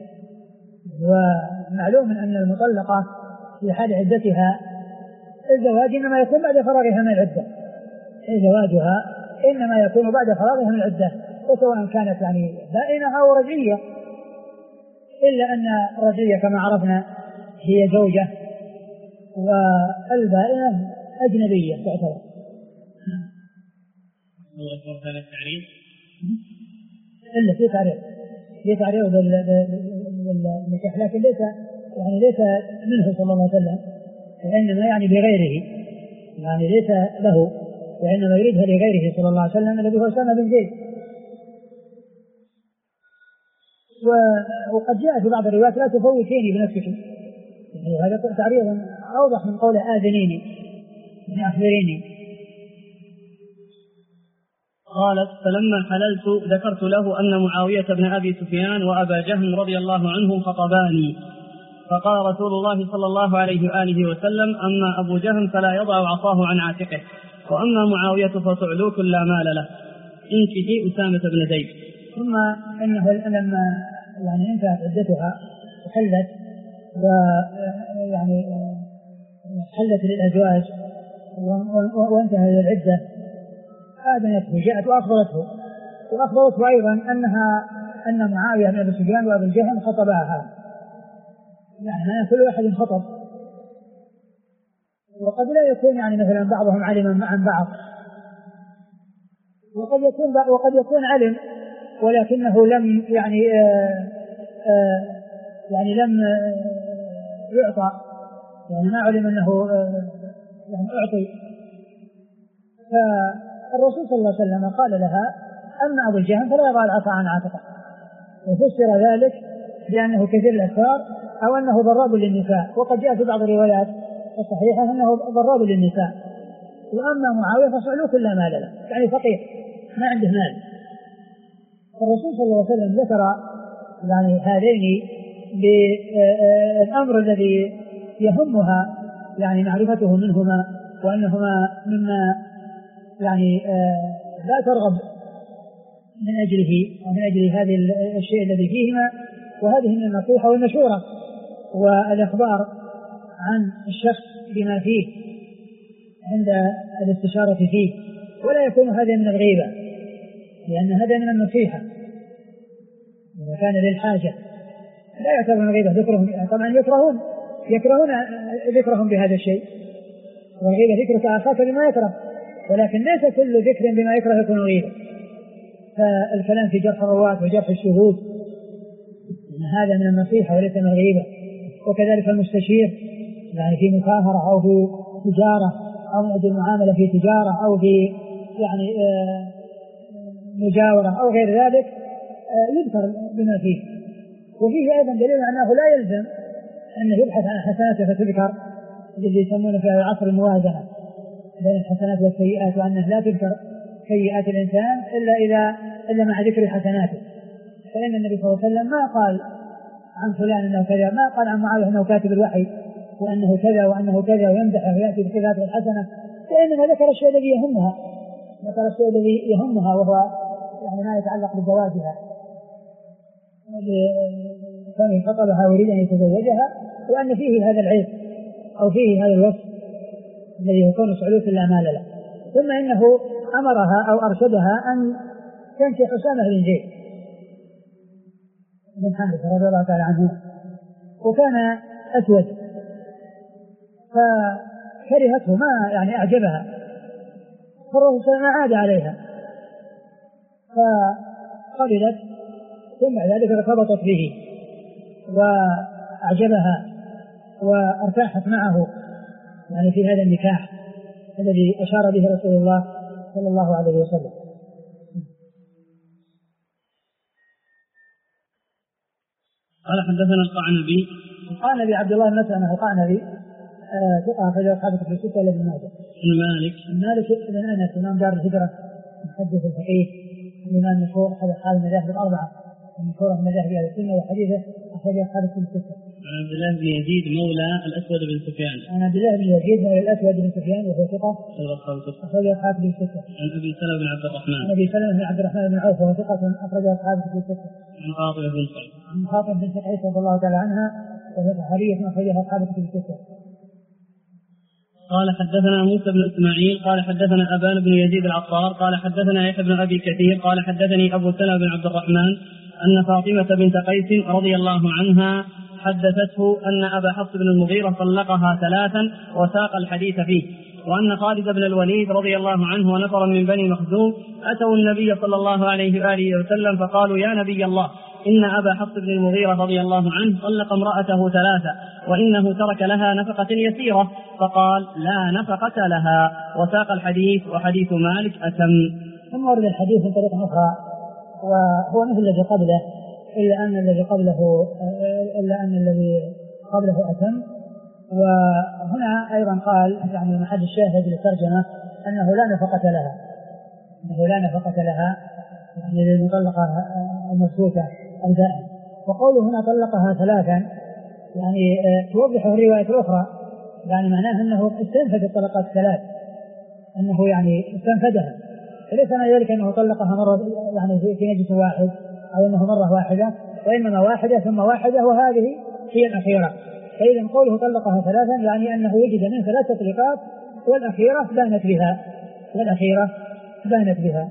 Speaker 1: ومعلوم أن المطلقة في حال عدتها الزواج إنما يكون بعد فراغها من العدة، زواجها إنما يكون بعد فراغها من العدة، وسواء كانت يعني بائنة أو رجعية، إلا أن الرجعية كما عرفنا هي زوجة والبائنة أجنبية تعتبر. إلا في تعريض بالنكاح، لكن ليس منه صلى الله عليه وسلم، وإنما يعني بغيره، يعني ليس له، وإنما يريدها لغيره صلى الله عليه وسلم الذي هو أسامة بن زيد. وقد جاء في بعض الروايات لا تفوتيني بنفسك، يعني هذا تعريض أوضح من قول آذنيني، يعني أخبريني.
Speaker 2: قالت فلما حللت ذكرت له أن معاوية بن أبي سفيان وأبا جهم رضي الله عنهم خطباني، فقال رسول الله صلى الله عليه وآله وسلم أما أبو جهم فلا يضع عصاه عن عاتقه، وأما معاوية فصعلوك لا مال له، انكحي أسامة بن زيد.
Speaker 1: ثم إنه لما يعني انتهت عدتها وحلت ويعني حلت للأزواج وانتهى العدة آذنته، جاءت وأخبرته أيضا أن معاوية بن أبي سفيان وأبو جهم خطباها، يعني كل واحد خطب، وقد لا يكون يعني مثلا بعضهم علم عن بعض، وقد يكون علم ولكنه لم يعني لم يعطى، يعني ما علم أنه يعني أعطي. فالرسول صلى الله عليه وسلم قال لها أما أبو الجهم فلا يضع العصا عن عاتقه، وفسر ذلك بأنه كثير الأسرار أو أنه ضراب للنساء، وقد جاء في بعض الروايات الصحيحة أنه ضراب للنساء. وأما معاوية فصعلوك لا مال له، يعني فقير ما عنده مال. الرسول صلى الله عليه وسلم ذكر يعني هذين بالأمر الذي يهمها يعني معرفته منهما، وأنهما مما يعني لا ترغب من أجله ومن أجل هذه الشيء الذي فيهما، وهذه من النصيحة والمشورة والإخبار عن الشخص بما فيه عند الاستشارة فيه، ولا يكون هذا من الغيبة، لأن هذا من النصيحة إذا كان للحاجة، لا يعتبر من الغيبة ذكرهم، طبعا يكرهون يكرهون ذكرهم بهذا الشيء، والغيبة ذكرك أخاك بما يكره، ولكن ليس كل ذكر بما يكره يكون غيبة. فالكلام في جرح الرواة وجرح الشهود إن هذا من النصيحة وليس من الغيبة. وكذلك المستشير يعني في مكافرة أو في تجارة أو من أجل المعاملة في تجارة أو في يعني مجاورة أو غير ذلك يذكر بما فيه. وفيه أيضا دليل أنه لا يلزم أنه يبحث عن حسناته فتذكر، الذي يسمونه في العصر الموازنة بين الحسنات والسيئات، وأنه لا تذكر سيئات الإنسان إلا مع ذكر حسناته. فإن النبي صلى الله عليه وسلم ما قال عن فلان أنه كذا، ما قال عن معاوية أنه كاتب الوحي وأنه كذا وأنه كذا ويمدح ويأتي بصفاته الحسنة، وإنما ذكر الشيء الذي يهمها وهو يعني ما يتعلق بزواجها، كان خطبها ويريد أن يتزوجها، وأن فيه هذا العيب أو فيه هذا الوصف الذي يكون سعلوك لا مال له. ثم إنه أمرها أو أرشدها أن تنكح أسامة بن زيد بن حارثة رضي الله تعالى عنه، وكان أسود فكرهته ما يعني أعجبها، فالرسول صلى الله عليه وسلم عاد عليها فقبلت، ثم بعد ذلك ارتبطت به وأعجبها وارتاحت معه يعني في هذا النكاح الذي أشار به رسول الله صلى الله عليه وسلم.
Speaker 2: قال حدثنا القعنبي
Speaker 1: عبد الله بن مسلمة القعنبي ثقة أخرجه أصحاب الكتب الستة إلا ابن ماجه. مالك بن أنس إمام دار الهجرة محدث الفقيه الإمام مشهور أحد أصحاب المذاهب الأربعة المشهورة من مذاهب أهل السنة، وحديثه أخرجه أصحاب الكتب الستة.
Speaker 2: عن عبد الله بن يزيد مولى الأسود بن سفيان.
Speaker 1: عن عبد الله بن يزيد مولى الأسود بن سفيان وهو ثقة أخرجه أصحاب الكتب الستة.
Speaker 2: عن أبي سلمة بن عبد الرحمن.
Speaker 1: عن أبي سلمة بن عبد الرحمن بن عوف وهو ثقة أخرجه أصحاب الكتب الستة.
Speaker 2: عن فاطمة بن قيس.
Speaker 1: عن فاطمة بن قيس رضي الله تعالى عنها وهي صحابية أخرجها أصحاب الكتب الستة.
Speaker 2: قال حدثنا موسى بن إسماعيل قال حدثنا أبان بن يزيد العطار قال حدثنا يحيى بن أبي كثير قال حدثني أبو سلمة بن عبد الرحمن أن فاطمة بنت قيس رضي الله عنها حدثته أن أبا حفص بن المغيرة طلقها 3 وساق الحديث فيه، وأن خالد بن الوليد رضي الله عنه ونفر من بني مخزوم أتوا النبي صلى الله عليه وآله وسلم فقالوا يا نبي الله إن أبا حفص بن المغيرة رضي الله عنه طلق امرأته 3 وإنه ترك لها نفقة يسيرة، فقال لا نفقة لها، وساق الحديث وحديث مالك أتم.
Speaker 1: ثم ورد الحديث من طريق أخرى وهو مثل الذي قبله إلا أن الذي قبله أتم. وهنا أيضا قال يعني محل الشاهد للترجمة أنه لا نفقة لها يعني للمطلقة المسلوكة البائن. وقوله هنا طلقها 3 يعني توضح الرواية الأخرى، يعني معناه أنه استنفد الطلقات 3، أنه يعني استنفدها، فليس معنى ذلك أنه طلقها مرة يعني في مجلس واحد أو أنه مرة واحدة، وإنما واحدة ثم واحدة وهذه هي الأخيرة. فإذا قوله طلقها 3 يعني أنه وجد من 3 طلقات والأخيرة بانت بها.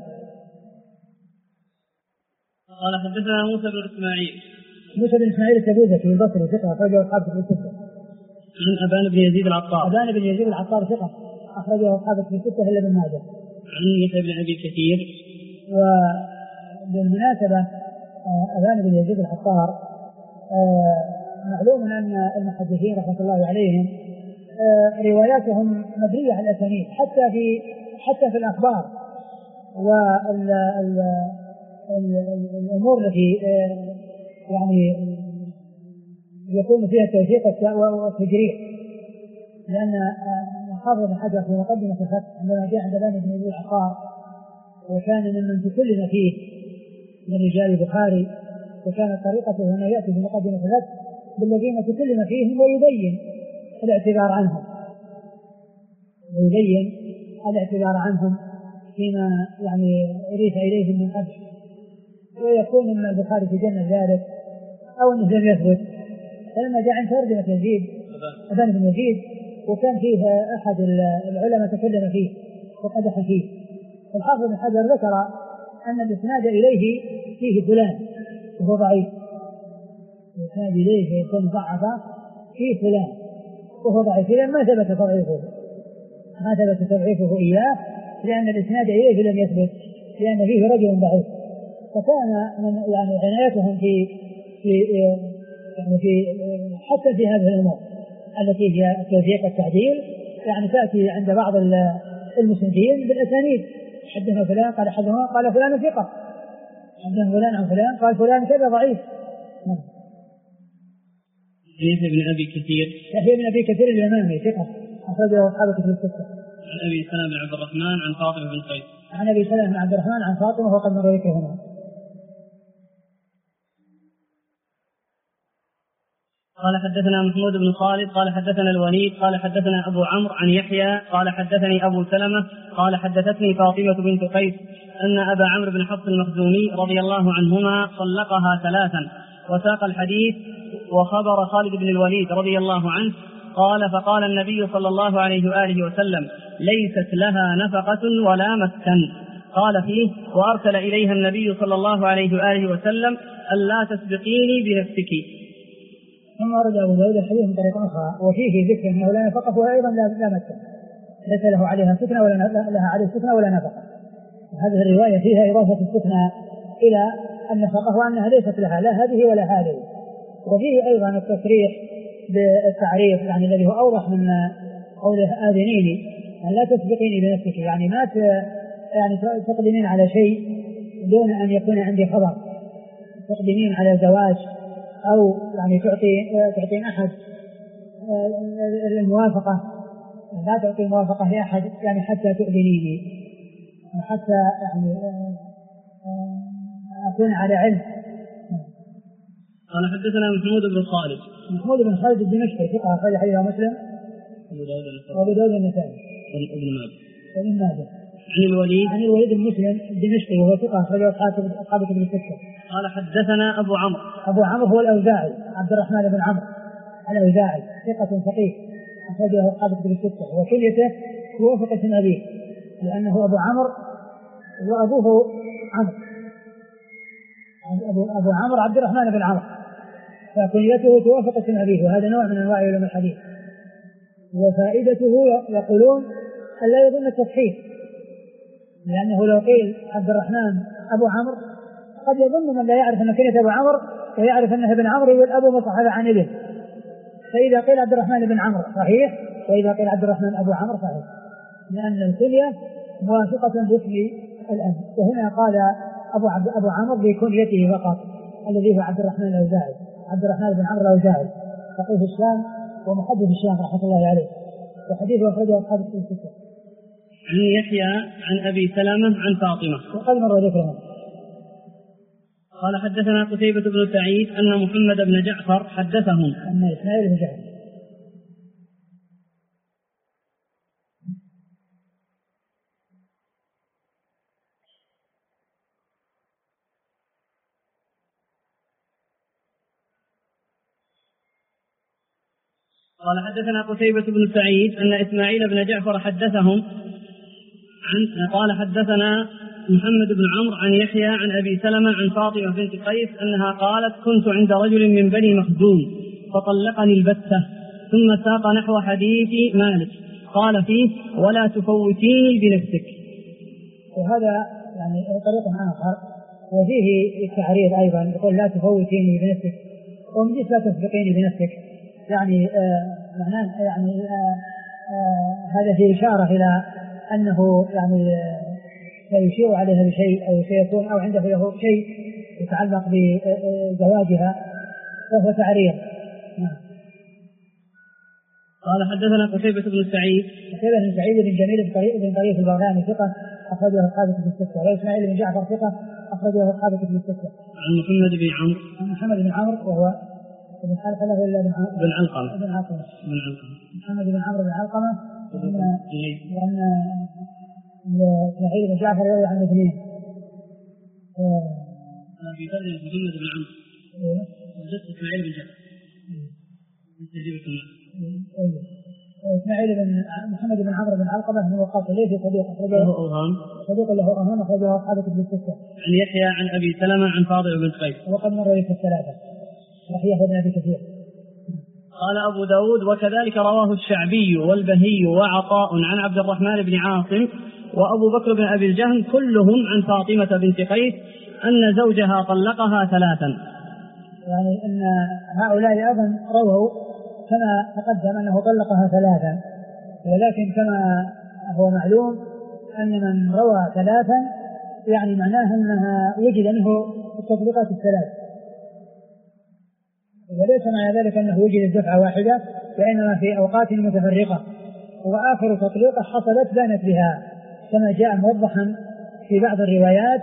Speaker 2: قال حدثنا موسى بن
Speaker 1: إسماعيل التبوذكي البصري ثقة أخرجه أصحاب الكتب الستة.
Speaker 2: عن أبان بن يزيد
Speaker 1: العطار ثقة أخرجه أصحاب الكتب الستة إلا ابن ماجه.
Speaker 2: عن يحيى بن أبي كثير.
Speaker 1: وبالمناسبة أبان بن يزيد العطار معلوم أن المحدثين رحمة الله عليهم رواياتهم مبنية على الأسانيد حتى في الأخبار والأمور التي يعني يكون فيها التوثيق والتجريح، لأن حافظ بن حجر في مقدمة الفتح عندما جاء عند أبان بن يزيد العطار وكان ممن تكلم فيه من رجال البخاري، وكانت طريقته أنه يأتي في مقدمة الفتح بالذين تكلم فيهم ويبين الاعتبار عنهم فيما يعني أريد إليهم من قبل، ويكون من البخاري في جنة ذلك أو أنه لم يثبت. فلما جاء عن ترجمة يزيد أبان بن يزيد وكان فيه أحد العلماء تكلم فيه وقدح فيه، الحافظ بن حجر ذكر أن الإسناد إليه فيه فلان وهو ضعيف، الإسناد إليه يكون ضعف فيه فلان وهو ضعيف، إذا ما ثبت تضعيفه إياه لأن الإسناد إليه لم يثبت، لأن فيه رجل ضعيف. فكان من يعني عنايتهم في حتى في هذه الأمور التي هي التوثيق والتعديل، يعني تأتي عند بعض المسندين بالأسانيد، حدثنا فلان قال حدثنا قال فلان ثقة، حدثنا فلان عن فلان قال فلان كذا ضعيف.
Speaker 2: يحيى بن أبي كثير
Speaker 1: اليمامي ثقة أخرجه أصحاب كتب الستة.
Speaker 2: عن أبي سلمة بن عبد الرحمن عن فاطمة بن قيس.
Speaker 1: عن أبي سلمة بن عبد الرحمن عن فاطمة وقد مر ذكره هنا.
Speaker 2: قال حدثنا محمود بن خالد قال حدثنا الوليد قال حدثنا أبو عمرو عن يحيى قال حدثني أبو سلمة قال حدثتني فاطمة بنت قيس أن أبا عمرو بن حفص المخزومي رضي الله عنهما طلقها 3. وساق الحديث وخبر خالد بن الوليد رضي الله عنه قال فقال النبي صلى الله عليه وآله وسلم ليست لها نفقة ولا مسكن. قال فيه وأرسل إليها النبي صلى الله عليه وآله وسلم ألا تسبقيني بنفسك.
Speaker 1: ثم ورد أبو داود الحديث من طريق أخرى وفيه ذكر أنه لا نفقة وأيضا لا مسكن، ليس له عليها سكنة ولا لها عليه سكنة ولا نفقة. هذه الرواية فيها إضافة السكنة إلى النفقة وأنها ليست لها لا هذه ولا هذه. وفيه أيضا التصريح بالتعريف يعني الذي هو أوضح من قوله آذنيني أن لا تسبقيني بنفسك، يعني ما يعني تقدمين على شيء دون أن يكون عندي خبر، تقدمين على زواج أو يعني تعطين أحد الموافقة، لا تعطي الموافقة لأحد يعني حتى تؤذنيني حتى يعني أكون على علم.
Speaker 2: قال حدثنا محمود بن خالد
Speaker 1: الدمشقي ثقة أخرج حديثه مسلم وأبو داود النسائي وابن ماجه. عن الوليد المسلم الدمشقي وهو ثقة أخرجه أصحاب كتب الستة.
Speaker 2: قال حدثنا أبو عمرو
Speaker 1: هو الأوزاعي عبد الرحمن بن عمرو الأوزاعي ثقة فقيه أخرجه أصحاب كتب الستة، وكنيته توافق اسم أبيه لأنه أبو عمرو وأبوه عمرو، أبو عمرو عبد الرحمن بن عمرو، فكنيته توافق اسم أبيه، وهذا نوع من أنواع علوم الحديث. وفائدته يقولون أن لا يظن التصحيح، لأنه لو قيل عبد الرحمن أبو عمرو قد يظن من لا يعرف أن كنية أبو عمرو ويعرف أنه ابن عمرو يقول أبو مصحف عن ابن، فإذا قيل عبد الرحمن بن عمرو صحيح، وإذا قيل عبد الرحمن أبو عمرو صحيح، لأن الكنية موافقة باسم الأب. وهنا قال أبو عمرو بكنيته فقط الذي هو عبد الرحمن الأوزاعي، عبد الرحمن بن عمرو الأوزاعي فقيه الشام ومحدث الشام رحمة الله عليه، وحديثه أخرجه أصحاب الكتب الستة.
Speaker 2: عن يحيى عن أبي سلمة عن فاطمة
Speaker 1: وقد مر ذكرهم.
Speaker 2: قال حدثنا قتيبة بن سعيد أن محمد بن جعفر حدثهم
Speaker 1: أن إسماعيل بن جعفر
Speaker 2: قال حدثنا قتيبة بن سعيد أن إسماعيل بن جعفر حدثهم قال حدثنا محمد بن عمرو عن يحيى عن أبي سلمة عن فاطمة بنت قيس أنها قالت كنت عند رجل من بني مخزوم فطلقني البتة، ثم ساق نحو حديث مالك قال فيه ولا تفوتيني بنفسك.
Speaker 1: وهذا يعني طريق آخر وفيه التعريض أيضا، يقول لا تفوتيني بنفسك، ومن جهة لا تسبقيني بنفسك يعني معناه يعني هذا في إشارة إلى أنه يعني سيشير عليها بشيء أو سيكون أو عنده له شيء يتعلق بزواجها فهو تعريض.
Speaker 2: قال حدثنا قتيبة بن سعيد
Speaker 1: بن جميل بن طريف البغلاني ثقة أخرجه أصحاب الكتب الستة، وإسماعيل بن جعفر ثقة أخرجه أصحاب الكتب الستة.
Speaker 2: عن محمد بن عمرو
Speaker 1: وهو ابن حلقمة ولا
Speaker 2: بن علقمة
Speaker 1: محمد بن عمرو بن علقمة، لأن إسماعيل بن جعفر يروي عن الاثنين.
Speaker 2: في فرق محمد بن عمرو وجدت إسماعيل بن جعفر
Speaker 1: إسماعيل بن محمد بن عمرو بن علقمة هو قاص ليس صديق له أوهام أخرجه أصحاب الكتب الستة.
Speaker 2: عن يحيى عن أبي سلمة عن فاطمة بنت قيس
Speaker 1: وقد مر في الثلاثة. رحيه بن أبي كثير.
Speaker 2: قال أبو داود وكذلك رواه الشعبي والبهي وعطاء عن عبد الرحمن بن عاصم وأبو بكر بن أبي الجهم كلهم عن فاطمة بنت قيس أن زوجها طلقها 3.
Speaker 1: يعني أن هؤلاء أيضا رووا كما تقدم أنه طلقها 3، ولكن كما هو معلوم أن من روى 3 يعني معناه أنها وجد منه التطليقات 3، وليس معنى ذلك أنه وجد دفعة واحدة، وإنما في أوقات متفرقة، وآخر تطليقة حصلت بانت بها كما جاء موضحا في بعض الروايات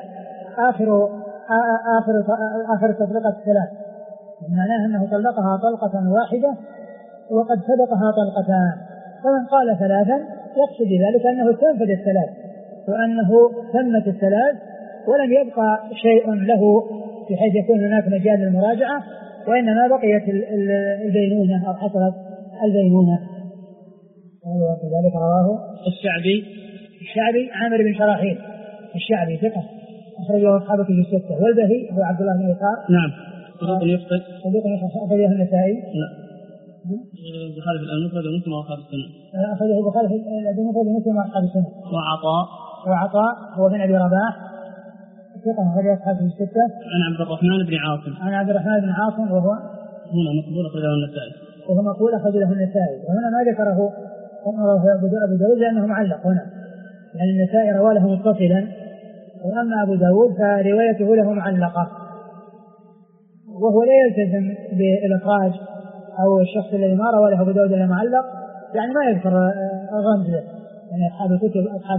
Speaker 1: آخر تطليقة 3، معناه أنه طلقها طلقة واحدة وقد سبقها طلقتان، فمن قال 3 يقصد ذلك أنه تنفذ 3 وأنه تمت 3 ولم يبقى شيء له بحيث يكون هناك مجال للمراجعة، وإنما بقيت البينونة أو حصلت البينونة. وكذلك رواه الشعبي عامر بن شراحيل الشعبي ثقة أخرجه أصحابه في 6، والبهي هو عبد الله بن يسار
Speaker 2: نعم صدوق يخطئ أخرجه النسائي
Speaker 1: البخاري
Speaker 2: في المفرد ومسلم وأصحاب السنة
Speaker 1: أخرجه البخاري في المفرد ومسلم وأصحاب السنة. وعطاء هو بن أبي رباح ثقة أخرجه أصحابه في 6
Speaker 2: عن عبد الرحمن بن عاصم
Speaker 1: وهو
Speaker 2: هنا مقبول أخرجه النسائي
Speaker 1: أخرجه النسائي، وهنا ما ذكره أبو داود لأنه معلق هنا، يعني النسائي رواه له متصلا، وأما أبو داود فروايته له معلقة، وهو لا يلتزم بالإخراج أو الشخص الذي ما روى له أبو داود إلا معلق، يعني ما يذكر الرمز، يعني أصحاب الكتب أصحاب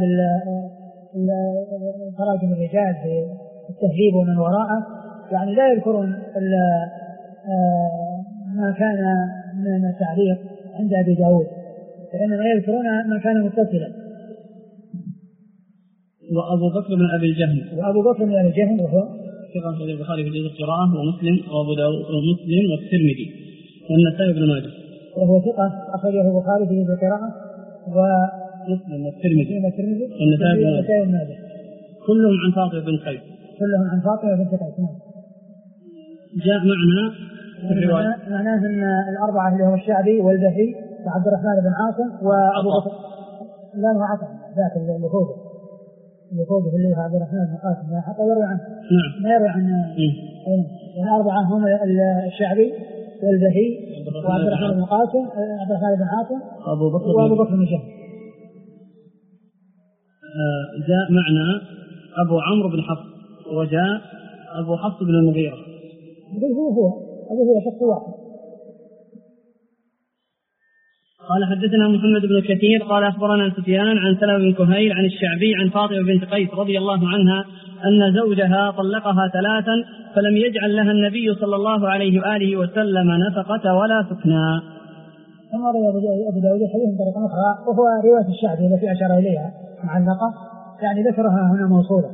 Speaker 1: تراجم الرجال في التهذيب ومن وراءه يعني لا يذكرون ما كان من التعليق عند أبي داود، فإنما يذكرون ما كان متصلا.
Speaker 2: وأبو بكر بن أبي الجهم
Speaker 1: وهو
Speaker 2: ثقة أخرجه البخاري في جزء القراءة ومسلم وأبو داود ومسلم والترمذي والنسائي بن ماجه،
Speaker 1: وهو ثقة أخرجه البخاري في جزء القراءة
Speaker 2: ومسلم والترمذي
Speaker 1: والنسائي بن ماجه
Speaker 2: كلهم عن فاطمة بنت قيس. جاء معنا في الرواية
Speaker 1: معناه أن الأربعة اللي هم الشعبي والبهي وعبد الرحمن بن عاصم وأبو بكر لا هو عطا ذاك اللي فوقه اللي هو عبد الرحمن بن قاسم حتى يروي عنه ما يروي عنه. الأربعة هم الشعبي والبهي وعبد الرحمن بن قاسم عبد الرحمن بن عاصم وأبو بكر بن جهم.
Speaker 2: جاء معنا أبو عمرو بن حفص وجاء أبو حفص بن المغيرة.
Speaker 1: هو شخص واحد.
Speaker 2: قال حدثنا محمد بن كثير قال أخبرنا سفيان عن سلمة بن كهيل عن الشعبي عن فاطمة بنت قيس رضي الله عنها أن زوجها طلقها 3 فلم يجعل لها النبي صلى الله عليه وآله وسلم نفقة ولا سكنا.
Speaker 1: ثم روى أبو داود حديث طريقة أخرى وهو رواية الشعبي التي أشار إليها معلقة، يعني ذكرها هنا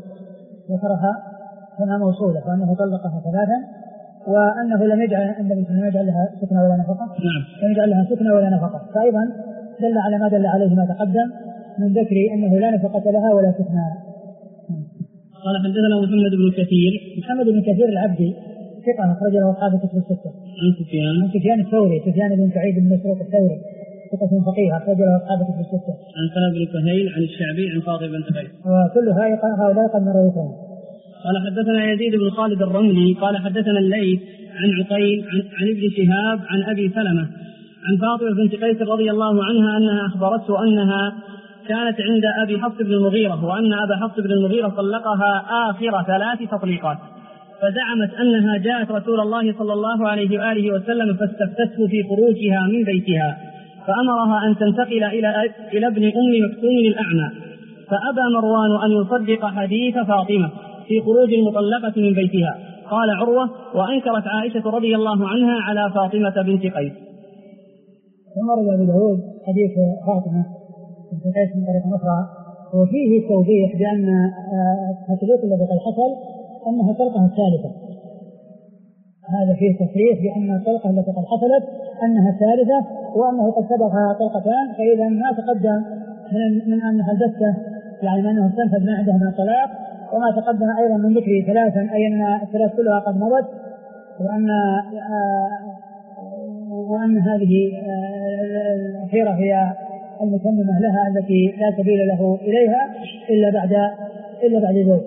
Speaker 1: موصولة وأنه طلقها 3 وأنه لم يجعل النبي صلى الله عليه وسلم يجعل لها سكنة ولا نفقة. لم يجعل لها سكنة ولا نفقة، فأيضا دل على ما دل عليه ما تقدم من ذكر أنه لا نفقة لها ولا سكنة.
Speaker 2: قال حدثنا محمد بن كثير
Speaker 1: العبدي ثقة أخرج له أصحاب الكتب 6
Speaker 2: عن
Speaker 1: سفيان الثوري سفيان بن سعيد بن مسروق الثوري ثقة فقيه أخرج له أصحاب الكتب 6
Speaker 2: عن سلمة بن كهيل عن الشعبي عن فاطمة بنت قيس
Speaker 1: وكل هؤلاء قد مرويتهم.
Speaker 2: قال حدثنا يزيد بن خالد الرملي قال حدثنا الليث عن عقيل عن ابن شهاب عن أبي سلمة عن فاطمة بنت قيس رضي الله عنها أنها أخبرته أنها كانت عند أبي حفص بن المغيرة وأن أبا حفص بن المغيرة طلقها آخر 3 تطليقات، فزعمت أنها جاءت رسول الله صلى الله عليه وآله وسلم فاستفتته في خروجها من بيتها فأمرها أن تنتقل إلى ابن أم مكتوم الأعمى، فأبى مروان أن يصدق حديث فاطمة في خروج المطلقة من بيتها. قال عروة وأنكرت عائشة رضي الله عنها على فاطمة بنت قيس.
Speaker 1: ثم روى أبو داود حديث فاطمة بنت قيس من طريق أخرى وفيه توضيح بأن التطليق الذي قد حصل أنها طلقة الثالثة، هذا فيه تصريح بأن الطلقة التي قد حصلت أنها الثالثة وأنه قد سبقها طلقتان، فإذا ما تقدم من أنها البتة يعني أنه استنفذ ما عنده من الطلاق، وما تقدم أيضا من ذكر 3 أي أن 3 كلها قد مضت، وأن وأن هذه الأخيرة هي المتممة لها التي لا سبيل له إليها إلا بعد ذلك.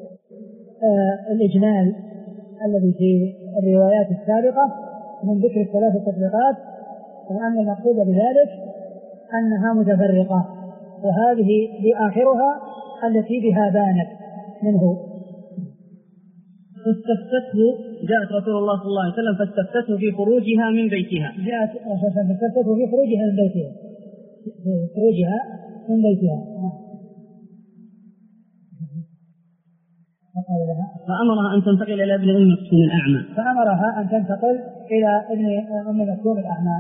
Speaker 1: الإجمال الذي في الروايات السابقة من ذكر الثلاث التطبيقات، وأن المقصود بذلك أنها متفرقة، وهذه بآخرها التي بها بانت منه.
Speaker 2: جاءت رسول الله صلى الله عليه وسلم فاستفتته في خروجها من بيتها.
Speaker 1: فاستفتته في خروجها من بيتها.
Speaker 2: فأمرها أن تنتقل إلى ابن أم مكتوم الأعمى.
Speaker 1: فأمرها أن تنتقل إلى ابن أم مكتوم الأعمى.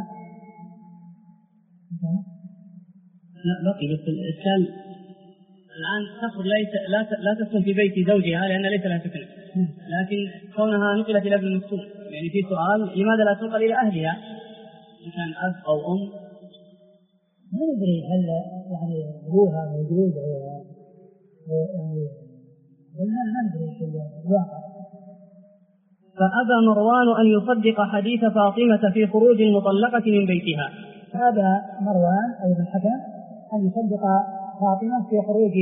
Speaker 2: لا بقي بس الإشكال الآن تخرج لا تسكن في بيت زوجها لأن ليس لها سكن، لكن كونها نقلت إلى ابن مكتوم يعني في سؤال لماذا لا تنقل إلى أهلها إن كان أب أو أم؟
Speaker 1: ما ندري هل يعني أبوها موجود أو يعني ما ندري في الواقع.
Speaker 2: فأبى مروان أن يصدق حديث فاطمة في خروج المطلقة من بيتها.
Speaker 1: فأبى مروان أي بن الحكم أن يصدق فاطمة في خروج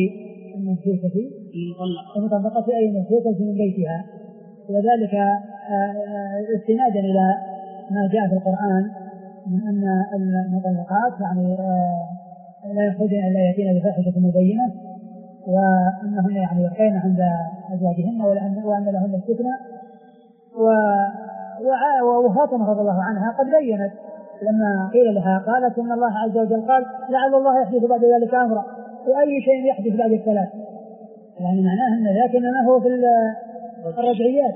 Speaker 1: المطلقة أي المنفوسة من بيتها، وذلك استنادا إلى ما جاء في القرآن من أن المطلقات يعني لا يخرجن إلا يأتين بفاحشة مبينة، وأنهن يعني يبقين عند أزواجهن وأن لهن السكنى. وفاطمة رضي الله عنها قد بينت لما قيل لها قالت إن الله عز وجل قال لعل الله يحدث بعد ذلك أمرا، وأي شيء يحدث بعد الثلاث، يعني معناه أن ذاك إنما هو في الرجعيات.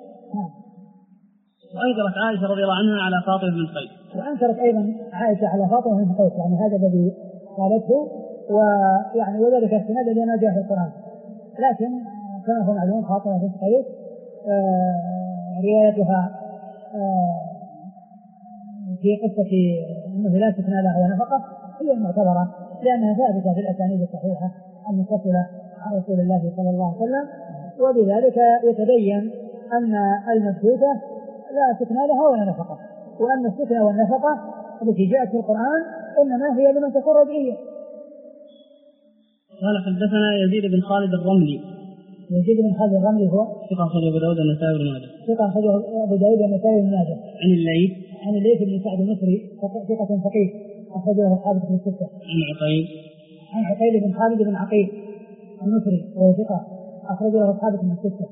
Speaker 2: وأنكرت عائشة رضي الله عنها على فاطمة بن قيس.
Speaker 1: وأنكرت أيضا عائشة على فاطمة بن قيس، يعني هذا الذي قالته، ويعني وذلك استناد لما جاء في القرآن. لكن كما هو معلوم فاطمة بن قيس روايتها في قصة أنه لا سكن لها ولا نفقة هي المعتبرة، لأنها ثابتة في الأسانيد الصحيحة المتصلة عن رسول الله صلى الله عليه وسلم، وبذلك يتبين أن المبثوثة لا سكن لها ولا نفقة، وأن السكن والنفقة التي جاءت في القرآن إنما هي لمن تكون رجعية.
Speaker 2: قال حدثنا يزيد بن خالد الرملي.
Speaker 1: يزيد بن خالد الرملي هو
Speaker 2: ثقة أخرجه أبو داود والنسائي بن ماجه.
Speaker 1: ثقة أخرجه أبو داود والنسائي بن ماجه. عن الليث بن سعد المصري ثقة فقيه أخرجه أصحاب الكتب الستة. عن عقيل بن خالد بن عقيل المصري وهو ثقة أخرجه أصحاب الكتب الستة.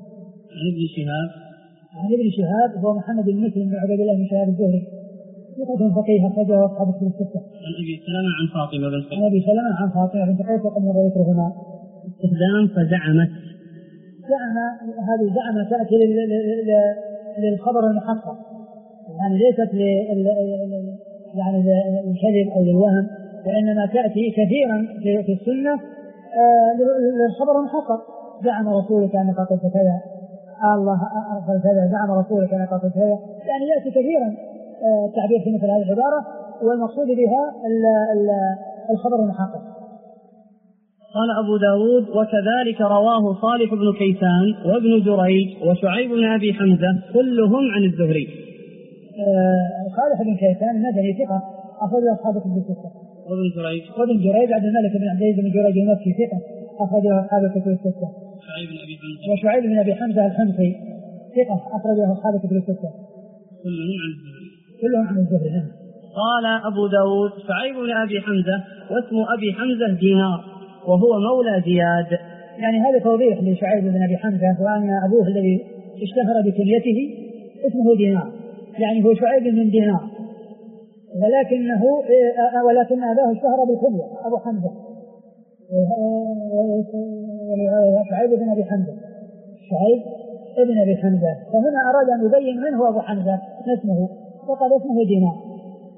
Speaker 1: عن ابن شهاب هو محمد بن مسلم بن عبيد الله بن شهاب الزهري ثقة فقيه أخرجه أصحاب الكتب الستة.
Speaker 2: عن أبي سلمة عن فاطمة بن قيس.
Speaker 1: عن أبي سلمة عن فاطمة بن قيس وقد مر ذكرهما.
Speaker 2: استخدام فزعمت.
Speaker 1: هذه زعمة تأتي للخبر المحقق، يعني ليست يعني للكذب أو للوهم، وإنما تأتي كثيرا في السنة للخبر المحقق. زعم رسولك أنك قلت كذا، الله أرسل كذا، زعم رسولك أنك قلت كذا، يعني يأتي كثيرا تعبير في مثل هذه العبارة، والمقصود بها الخبر المحقق.
Speaker 2: قال أبو داود وكذلك رواه صالح بن كيسان وابن جريج وشعيب بن أبي حمزة كلهم عن الزهري.
Speaker 1: صالح بن كيسان المدني ثقة أخرجه أصحاب الكتب الستة. وابن جريج عبد الملك بن عبد العزيز بن جريج المكي ثقة أخرجه أصحاب الكتب الستة. وشعيب بن أبي حمزة الحمصي ثقة أخرجه أصحاب الكتب الستة. كلهم عن الزهري.
Speaker 2: قال أبو داود شعيب بن أبي حمزة واسم أبي حمزة دينار وهو مولى زياد.
Speaker 1: يعني هذا توضيح لشعيب بن أبي حمزة، وأن أبوه الذي اشتهر بكنيته اسمه دينار، يعني هو شعيب بن دينار، ولكن أباه اشتهر بالكنية أبو حمزة، شعيب بن أبي حمزة، شعيب بن أبي حمزة، فهنا أراد أن يبين من هو أبو حمزة اسمه، فقال اسمه دينار.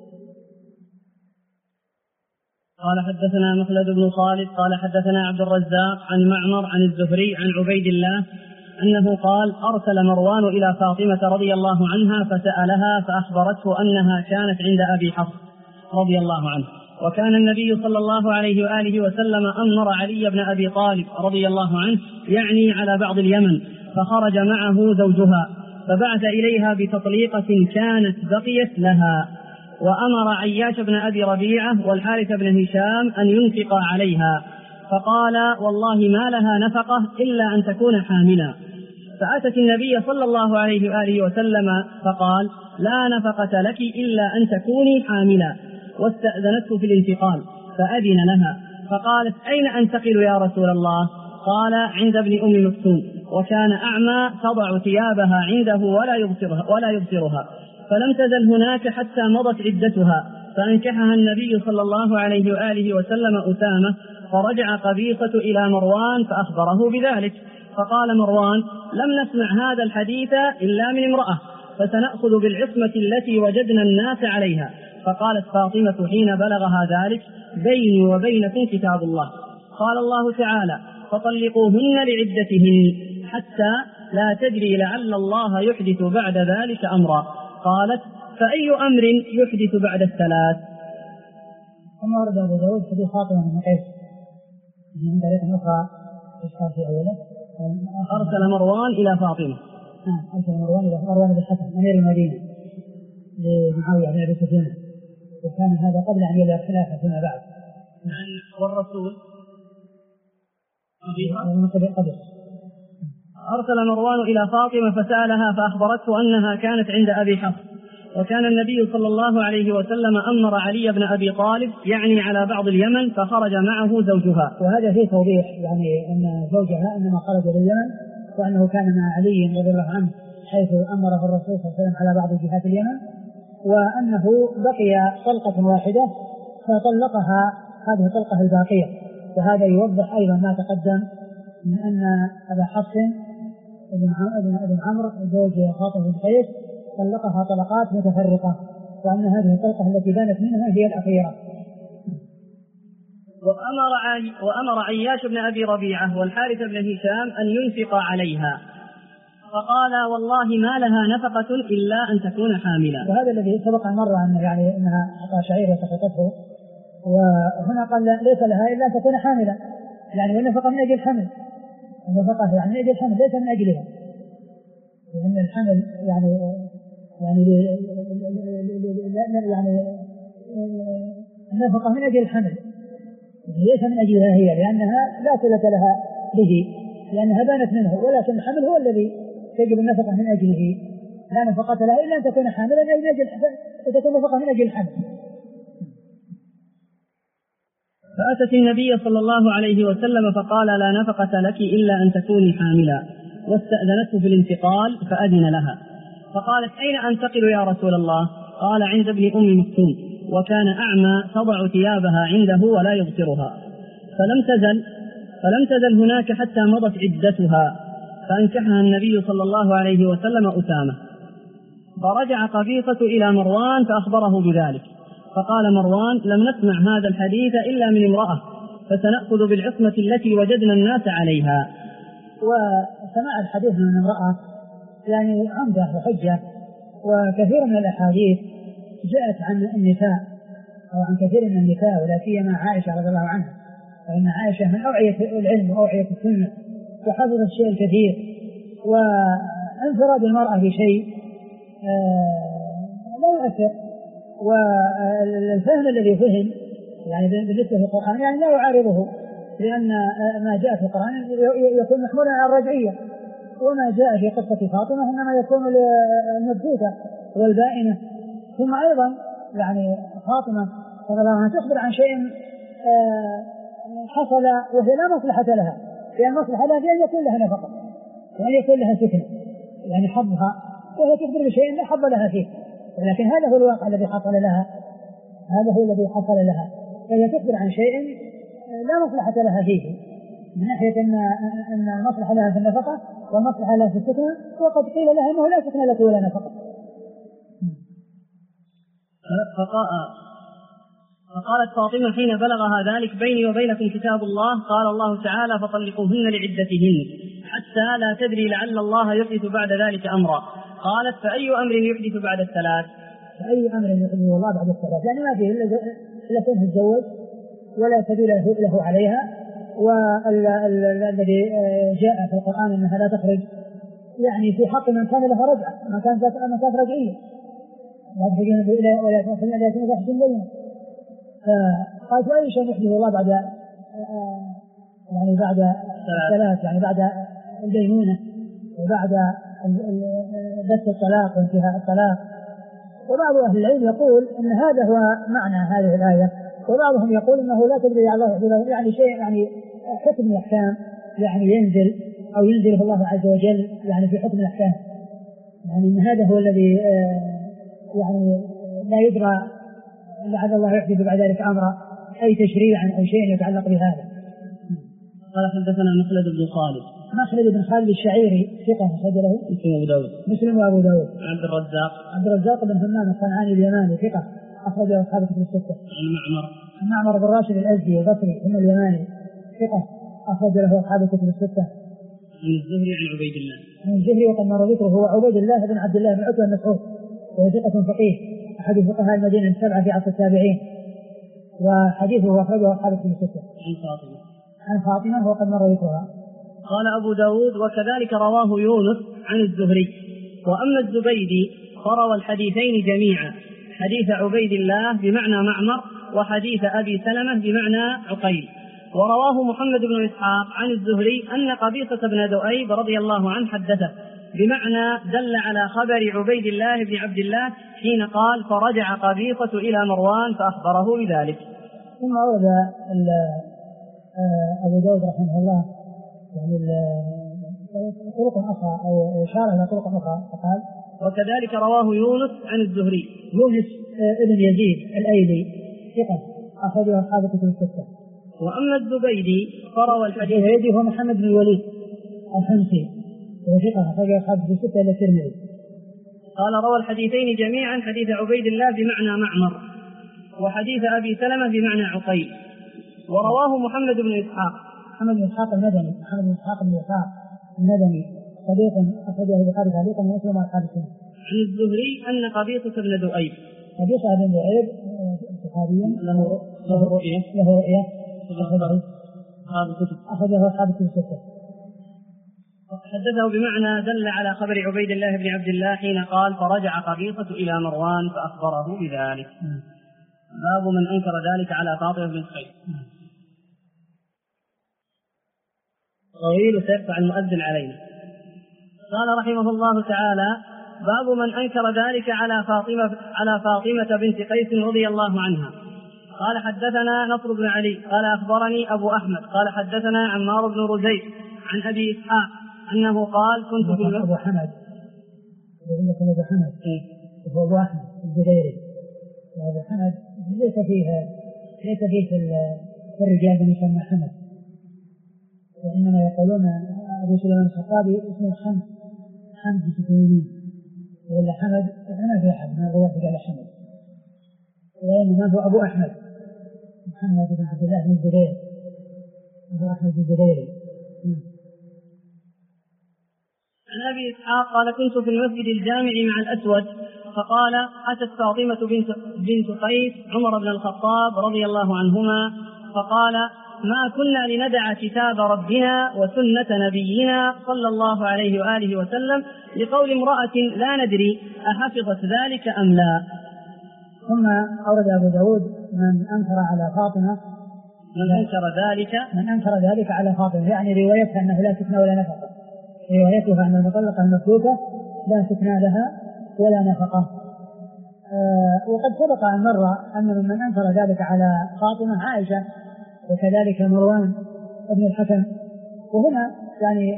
Speaker 2: قال حدثنا مخلد بن خالد قال حدثنا عبد الرزاق عن معمر عن الزهري عن عبيد الله أنه قال أرسل مروان إلى فاطمة رضي الله عنها فسألها فأخبرته أنها كانت عند أبي حفص رضي الله عنه، وكان النبي صلى الله عليه وآله وسلم أمر علي بن أبي طالب رضي الله عنه يعني على بعض اليمن، فخرج معه زوجها فبعث إليها بتطليقة كانت بقيت لها وأمر عياش بن أبي ربيعة والحارث بن هشام أن ينفق عليها، فقال والله ما لها نفقة إلا أن تكون حاملا. فأتت النبي صلى الله عليه وآله وسلم فقال لا نفقة لك إلا أن تكوني حاملا، واستأذنته في الانتقال فأذن لها، فقالت أين أنتقل يا رسول الله؟ قال عند ابن أم مكتوم، وكان أعمى تضع ثيابها عنده ولا يبصرها، فلم تزل هناك حتى مضت عدتها، فأنكحها النبي صلى الله عليه وآله وسلم أسامة، فرجع قبيصة إلى مروان فأخبره بذلك، فقال مروان لم نسمع هذا الحديث إلا من امرأة، فسنأخذ بالعصمة التي وجدنا الناس عليها. فقالت فاطمة حين بلغها ذلك بيني وبينكم كتاب الله، قال الله تعالى فطلقوهن لعدتهن حتى لا تدري لعل الله يحدث بعد ذلك أمرا. قالت فأي أمر يحدث بعد الثلاث؟
Speaker 1: ثم ورد أبو داود حديث فاطمة بن قيس من طريق أخرى إشكال في أوله.
Speaker 2: أرسل مروان إلى فاطمة.
Speaker 1: أرسل مروان بن الحكم أمير المدينة لمعاوية بن أبي سفيان، وكان هذا قبل أن يبلغ خلافة فيما بعد.
Speaker 2: والرسول
Speaker 1: قبل.
Speaker 2: أرسل مروان إلى فاطمة فسألها فأخبرته أنها كانت عند أبي حفص، وكان النبي صلى الله عليه وسلم أمر علي بن أبي طالب يعني على بعض اليمن، فخرج معه زوجها.
Speaker 1: وهذا فيه توضيح يعني أن زوجها إنما خرج لليمن، وأنه كان مع علي رضي الله عنه حيث أمره الرسول صلى الله عليه وسلم على بعض جهات اليمن، وأنه بقي طلقة واحدة فطلقها هذه الطلقة الباقية. وهذا يوضح أيضا ما تقدم من أن أبا حفص ابن عمرو زوج فاطمة بن قيس طلقها طلقات متفرقة، وأن هذه الطلقة التي بانت منها هي الأخيرة.
Speaker 2: وأمر عياش بن أبي ربيعة والحارث بن هشام أن ينفق عليها، فقال والله ما لها نفقة إلا أن تكون حاملا.
Speaker 1: وهذا الذي سبق أن مر عنه يعني أنها أعطى شعير وسقطته، وهنا قال ليس لها إلا أن تكون حاملا، يعني النفقة من أجل الحمل، النفقة يعني من أجل الحمل ليس من أجلها، لأن الحمل يعني النفقة من أجل الحمل ليس من أجلها هي، لأنها لا صلة لها به لأنها بانت منه، ولكن الحمل هو الذي تجب النفقة من أجله، لا نفقة لها إلا أن تكون حاملا من أجل تكون نفقة من أجل الحمل.
Speaker 2: فأتت النبي صلى الله عليه وسلم فقال لا نفقة لك إلا أن تكوني حاملا، واستأذنته في الانتقال فأذن لها، فقالت أين أنتقل يا رسول الله؟ قال عند ابن أم مكتوم، وكان أعمى تضع ثيابها عنده ولا يبصرها، فلم تزل هناك حتى مضت عدتها، فأنكحها النبي صلى الله عليه وسلم أسامة، فرجع قبيصة إلى مروان فأخبره بذلك، فقال مروان لم نسمع هذا الحديث إلا من امرأة، فسنأخذ بالعصمة التي وجدنا الناس عليها.
Speaker 1: وسماع الحديث من امرأة يعني عمدة وحجة، وكثير من الأحاديث جاءت عن النساء أو عن كثير من النساء، ولا سيما عائشة رضي الله عنها، فإن عائشة من أوعية العلم وأوعية السنة، وحفظت الشيء الكثير، وانفراد المرأة بشيء لا يؤثر، والفهم الذي فهم يعني بالنسبة للقرآن يعني لا يعارضه، لأن ما جاء في القرآن يكون محمولا على الرجعية، وما جاء في قصة فاطمة إنما يكون المبثوثة والبائنة. ثم أيضا يعني فاطمة رضي الله عنها تخبر عن شيء حصل وهي لا مصلحة لها، لأن المصلحة لها بأن يكون لها نفقة وأن يكون لها سكن يعني حظها، وهي تخبر بشيء لا حظ لها فيه، ولكن هذا هو الواقع الذي حصل لها، هذا هو الذي حصل لها، فهي تخبر عن شيء لا مصلحة لها فيه، من ناحية أن المصلحة لها في النفقة والمصلحة لها في السكنة، وقد قيل لها أنه لا سكن لك ولا نفقة.
Speaker 2: فقالت فاطمة حين بلغها ذلك بيني وبينكم كتاب الله، قال الله تعالى فطلقوهن لعدتهن حتى لا تدري لعل الله يحدث بعد ذلك أمرا. قالت فأي أمر يحدث بعد الثلاث؟
Speaker 1: فأي أمر يحدث الله بعد الثلاث، يعني ما فيه إلا كونه يتزوج ولا سبيل له عليها، والذي جاء في القرآن أنها لا تخرج يعني في حق من كان لها رجعة، ما كانت رجعية، ولا تنفذون إلا يأتون بفاحشة مبينة. فقال وأي شيء يحدثه الله بعد بعد الثلاث، يعني بعد البينونة وبعد بث الطلاق وانتهاء الطلاق. وبعض أهل العلم يقول أن هذا هو معنى هذه الآية، وبعضهم يقول أنه لا تدري على الله حدوده، يعني شيء يعني حكم الأحكام يعني ينزل أو ينزله الله عز وجل يعني في حكم الأحكام، يعني أن هذا هو الذي يعني لا يدرى لعل الله يحدث بعد ذلك أمرا أي تشريعا أو شيء يتعلق بهذا.
Speaker 2: قال حدثنا مخلد بن خالد
Speaker 1: الشعيري ثقة سجله مسلم وأبو داود. عبد الرزاق بن همام الصنعاني اليماني ثقة أخرجه أصحاب الكتب الستة. معمر بن راشد الأزدي البصري ثم اليماني ثقة أخرج له أصحاب الكتب الستة.
Speaker 2: عن
Speaker 1: الزهري وقد مر ذكره هو عبيد الله بن عبد الله بن عتبة بن مسعود وهو ثقة فقيه أحد فقهاء المدينة السبعة في عصر التابعين، وحديثه أخرجه أصحاب الكتب الستة. عن فاطمة وقد مر ذكرها.
Speaker 2: قال أبو داود وكذلك رواه يونس عن الزهري. وأما الزبيدي فروى الحديثين جميعا، حديث عبيد الله بمعنى معمر وحديث أبي سلمة بمعنى عقيل. ورواه محمد بن إسحاق عن الزهري أن قبيصة بن ذؤيب رضي الله عنه حدثه بمعنى دل على خبر عبيد الله بن عبد الله حين قال فرجع قبيصة إلى مروان فأخبره بذلك.
Speaker 1: ثم أورد أبو داود رحمه الله يعني طرق أخرى أو إشارة إلى طرق أخرى فقال
Speaker 2: وكذلك رواه يونس عن الزهري.
Speaker 1: يونس ابن يزيد الأيلي ثقة أخرجه أصحاب الكتب الستة.
Speaker 2: وأما الزبيدي فروى
Speaker 1: الحديث هو محمد بن الوليد الحمصي وهو ثقة أخرجه أصحاب الكتب الستة إلى الترمذي.
Speaker 2: قال روى الحديثين جميعا، حديث عبيد الله بمعنى معمر وحديث أبي سلمة بمعنى عقيل. ورواه محمد بن إسحاق
Speaker 1: المدني صديق أخرجه البخاري تعليقا ومسلم وأصحاب السنة.
Speaker 2: عن الزهري أن قبيصة بن ذؤيب
Speaker 1: صحابي له رؤية أخرجه أصحاب الكتب الستة.
Speaker 2: حدثه بمعنى دل على خبر عبيد الله بن عبد الله حين قال فرجع قبيصة إلى مروان فأخبره بذلك. باب من أنكر ذلك على فاطمة بنت قيس. طويل سيقطع المؤذن علينا. قال رحمه الله تعالى باب من أنكر ذلك على فاطمة بنت قيس رضي الله عنها. قال حدثنا نصر بن علي قال أخبرني أبو أحمد قال حدثنا عمار بن رزيق عن أبي إسحاق أنه قال كنت في
Speaker 1: أبو حمد وهو أبو أحمد الجزيري. وأبو حمد ليس فيه في الرجال من يسمى حمد، وإنما يقولون أبو سليمان الخطابي اسمه حمد بسكينين، ولا حمد ما في أحد من الرواة قال حمد، وإنما هو أبو أحمد محمد بن عبد الله بن الزبير أبو أحمد الزبيري.
Speaker 2: عن أبي إسحاق قال كنت في المسجد الجامع مع الأسود فقال أتت فاطمة بنت قيس عمر بن الخطاب رضي الله عنهما فقال ما كنا لندع كتاب ربنا وسنة نبينا صلى الله عليه وآله وسلم لقول امرأة لا ندري أحفظت ذلك أم لا.
Speaker 1: ثم أورد أبو داود من أنكر ذلك على فاطمة، يعني روايتها أنه لا سكنى ولا نفقة، روايتها أن المطلقة المفلوكة لا سكنى لها ولا نفقة. وقد سبق أن مر أن من أنكر ذلك على فاطمة عائشة وكذلك مروان ابن الحكم. وهنا يعني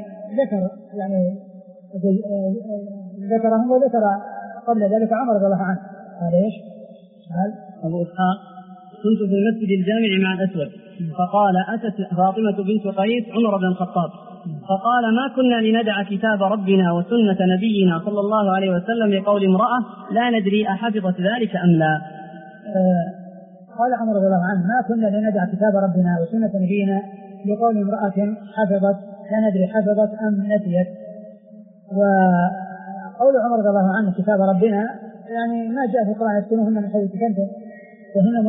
Speaker 1: ذكرهم وذكر قبل ذلك عمر رضي الله عنه. قال ايش؟ قال
Speaker 2: أبو إسحاق كنت في المسجد الجامع مع الأسود فقال أتت فاطمة بنت قيس عمر بن الخطاب فقال ما كنا لندع كتاب ربنا وسنة نبينا صلى الله عليه وسلم لقول امرأة لا ندري أحفظت ذلك أم لا.
Speaker 1: قال عمر رضي الله عنه ما كنا لندع كتاب ربنا وسنة نبينا لقول امرأة حفظت لا ندري حفظت أم نسيت. وقول عمر رضي الله عنه كتاب ربنا يعني ما جاء في القرآن يسكنوهن من حيث سكنتم وهن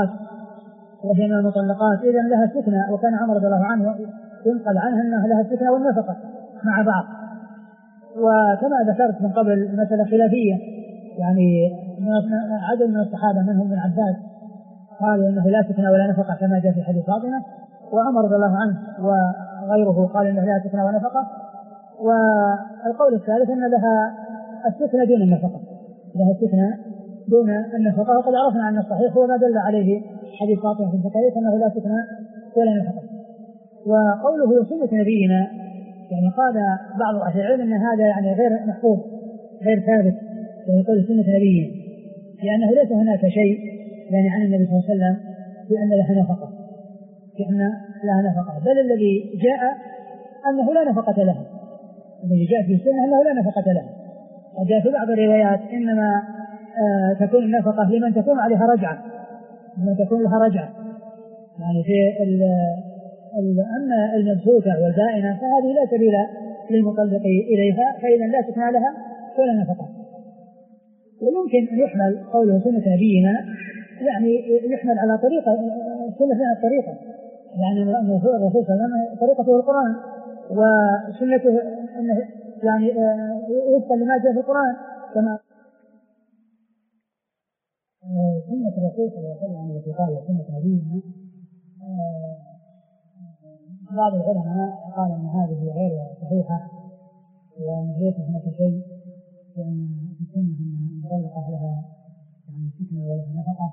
Speaker 1: مطلقات إذن لها سكنة. وكان عمر رضي الله عنه ينقل عنها أنها لها سكنة والنفقة مع بعض. وكما ذكرت من قبل مسألة خلافية يعني عدد من الصحابة منهم ابن عباس قالوا انه لا سكن ولا نفقة كما جاء في حديث فاطمة، وعمر رضي الله عنه وغيره قال انه لا سكن ولا نفقة. والقول الثالث ان لها السكن دون النفقة، لها السكن دون النفقة، وقد عرفنا ان الصحيح هو ما دل عليه حديث فاطمة في الزكاة انه لا سكن ولا نفقة. وقوله سنة نبينا يعني قال بعض أهل العلم أن هذا يعني غير محفوظ غير ثابت، يعني يقول سنة نبينا لأنه ليس هناك شيء يعني عن النبي صلى الله عليه وسلم بأن لها نفقة، بأن لها نفقة، بل الذي جاء أنه لا نفقة لها، الذي جاء في السنة أنه لا نفقة لها. وجاء في بعض الروايات إنما تكون النفقة لمن تكون عليها رجعة، لمن تكون لها رجعة، يعني في أما المبسوطة والبائنة فهذه لا سبيل للمطلق إليها، فإذا لا سكن لها ولا نفقة. ويمكن أن يحمل قوله سنة نبينا يعني يحمل على طريقة سنة لنا الطريقة، يعني الرسول صلى الله عليه وسلم طريقته القرآن، وسنته يعني وفقا لما جاء في القرآن كما سنة الرسول صلى الله عليه وسلم التي قال سنة نبينا. بعض العلماء قال ان هذه غير صحيحه وان ليس هناك شيء لان السنه ان مطلقه لها يعني سكنه ولها نفقه.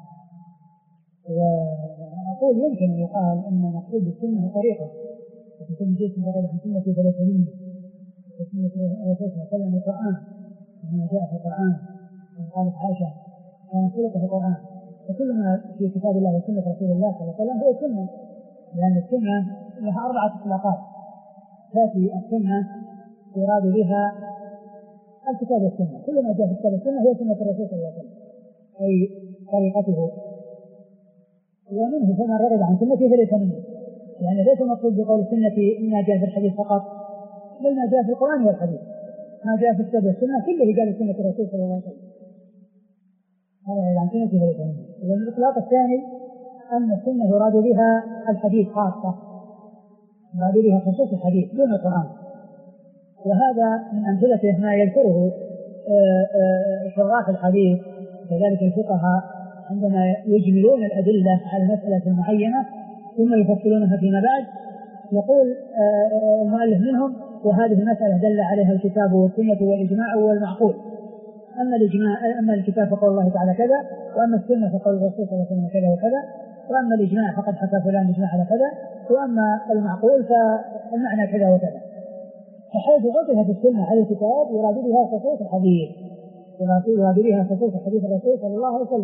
Speaker 1: واقول يمكن ان يقال ان مقصود السنه طريقه، وتكون جئت بغير عن سنتي فليس مني، وسنه الرسول صلى الله عليه وسلم القران كما جاء في القران قالت عائشه كان خلق في القران، وكل ما في كتاب الله وسنه رسول الله صلى الله عليه وسلم هو سنه، لان السنه لها 4 إطلاقات. تأتي السنة يراد بها الكتاب والسنة، كل ما جاء في الكتاب والسنة هو سنة الرسول صلى الله عليه وسلم أي طريقته، ومنه فمن رغب عن سنتي فليس مني، يعني ليس المقصود بقول السنة ما جاء في الحديث فقط، بل ما جاء في القرآن والحديث، ما جاء في الكتاب والسنة كله قال سنة الرسول صلى الله عليه وسلم، هذا عن سنتي فليس مني. والإطلاق الثاني أن السنة يراد بها الحديث خاصة، يراد بها خصوص الحديث دون القرآن، وهذا من أمثلته ما يذكره شراح الحديث وكذلك الفقهاء عندما يجملون الأدلة على مسألة معينة ثم يفصلونها فيما بعد. يقول المؤلف منهم وهذه المسألة دل عليها الكتاب والسنة والإجماع والمعقول، أما الكتاب فقول الله تعالى كذا، وأما السنة فقول الرسول صلى الله عليه وسلم كذا وكذا، وأما الإجماع فقد حكى فلان إجماع على كذا، وأما المعقول فالمعنى كذا وكذا. فحيث عطفت السنة على الكتاب يراد بها خصوص الحديث، يراد بها خصوص حديث الرسول صلى الله عليه وسلم.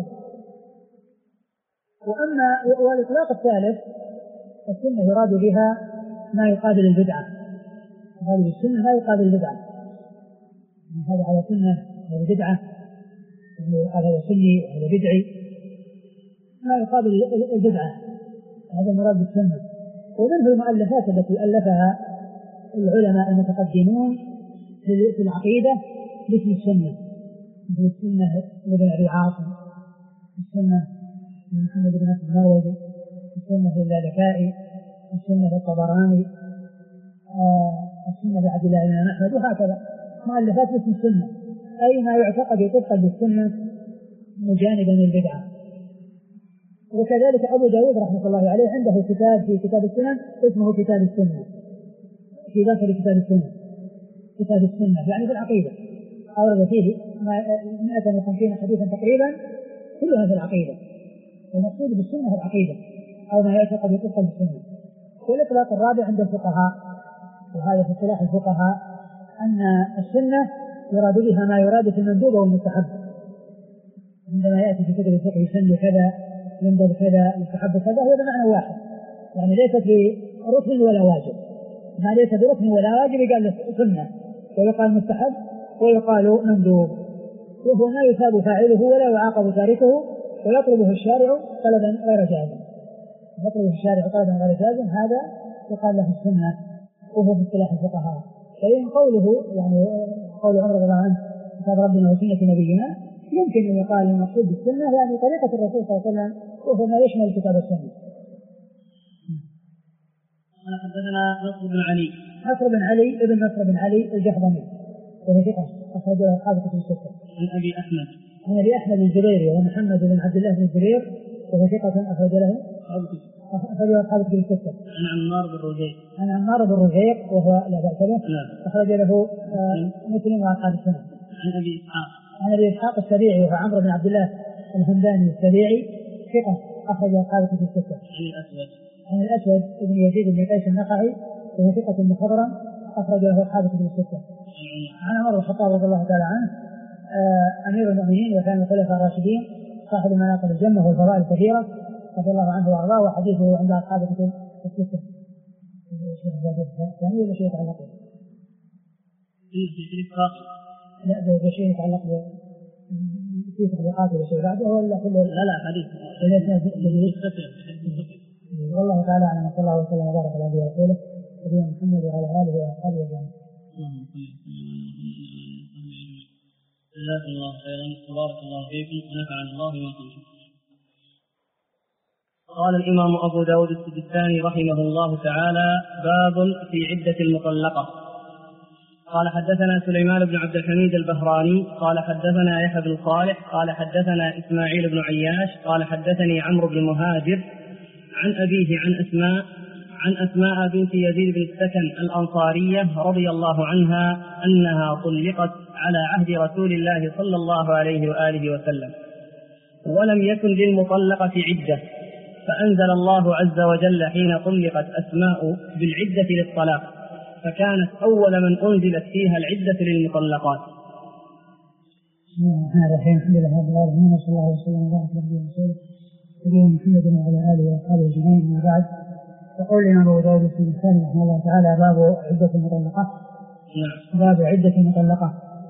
Speaker 1: والإطلاق الثالث السنة يراد بها ما يقابل البدعة، هذه السنة ما يقابل البدعة، هذا على سنة هذا بدعة، هذا سني وهذا بدعي، ما يقابل البدعة، هذا مراد بالسنة. ومنه المؤلفات التي ألفها العلماء المتقدمون في العقيدة مثل السنة، مثل السنة لابن أبي عاصم، السنة لمحمد بن المروزي، السنة للالكائي، السنة للطبراني، السنة لعبد الله بن أحمد، وهكذا مؤلفات مثل السنة، أي ما يعتقد طبقا بالسنة مجانبا للبدعة. وكذلك أبو داود رحمه الله عليه عنده كتاب في كتاب السنن اسمه كتاب السنة، في داخل كتاب السنة، كتاب السنة يعني في العقيدة، أورد فيه 150 حديثا تقريبا كلها في العقيدة، والمقصود بالسنة في العقيدة أو ما يعتقد طبقا بالسنة. والإطلاق الرابع عند الفقهاء، وهذا في اصطلاح الفقهاء، أن السنة يراد بها ما يراد في المندوب والمستحب، عندما يأتي في كتب الفقه يسن كذا يندب كذا يستحب كذا هو بمعنى واحد، يعني ليس في ركن ولا واجب، ما ليس بركن ولا واجب يقال سنة ويقال مستحب ويقال مندوب، وهو ما يثاب فاعله ولا يعاقب تاركه، ويطلبه الشارع طلبا غير جازم، يطلبه الشارع طلبا غير جازم، هذا يقال له السنة، وهو في اصطلاح الفقهاء. فإن قوله يعني قول عمر رضي الله عنه كتاب ربنا وسنة نبينا يمكن أن يقال المقصود بالسنة يعني طريقة الرسول صلى الله عليه وسلم وهو ما يشمل كتاب السنة.
Speaker 2: حدثنا نصر بن علي،
Speaker 1: نصر بن علي ابن نصر بن علي الجهضمي وهو ثقة أخرجه أصحاب كتب الستة.
Speaker 2: عن أبي أحمد
Speaker 1: عن أبي أحمد الجريري ومحمد بن عبد الله بن الجرير وهو ثقة أخرج له أصحاب الكتب الستة.
Speaker 2: عن عمار بن رزيق.
Speaker 1: عن عمار بن رزيق وهو لا بأس به. أخرج له مسلم وأصحاب السنة. عن أبي إسحاق السبيعي وهو عمرو بن عبد الله الهمداني السبيعي ثقة أخرج أصحاب الكتب الستة. عن الأسود بن يزيد بن قيس النخعي وهو ثقة مخضرم أخرج له أصحاب الكتب الستة. عن عمر بن الخطاب رضي الله تعالى عنه أمير المؤمنين وكان الخلفاء الراشدين صاحب المناقب الجمة والفضائل الكثيرة رضي الله عنه وأرضاه وحديثه عند أصحاب الكتب الستة. ثاني ولا شيء يتعلق به؟ لا بشيء يتعلق في تطبيقات ولا شيء بعده ولا كله؟
Speaker 2: لا حديث.
Speaker 1: والله تعالى أعلم. صلى الله وسلم وبارك على نبينا ورسوله نبينا محمد وعلى آله وأصحابه أجمعين.
Speaker 2: جزاكم الله خيرا وبارك الله فيكم ونفعنا الله بما قلتم. قال الإمام أبو داود السجستاني رحمه الله تعالى: باب في عدة المطلقة. قال حدثنا سليمان بن عبد الحميد البهراني قال حدثنا يحيى بن صالح قال حدثنا إسماعيل بن عياش قال حدثني عمرو بن مهاجر عن أبيه عن أسماء بنت يزيد بن السكن الأنصارية رضي الله عنها أنها طلقت على عهد رسول الله صلى الله عليه وآله وسلم ولم يكن للمطلقة عدة، فأنزل الله عز وجل حين طلقت أسماء بالعدة للطلاق، فكانت أول من أنزلت فيها العدة للمطلقات.
Speaker 1: هذا الحين الحمد لله رب العالمين وصلى الله وسلم وبارك على نبينا نبينا محمد وعلى آله وأصحابه أجمعين. وبعد يقول الإمام أبو داود السجستاني رحمه الله تعالى: باب عدة المطلقات. باب عدة المطلقات.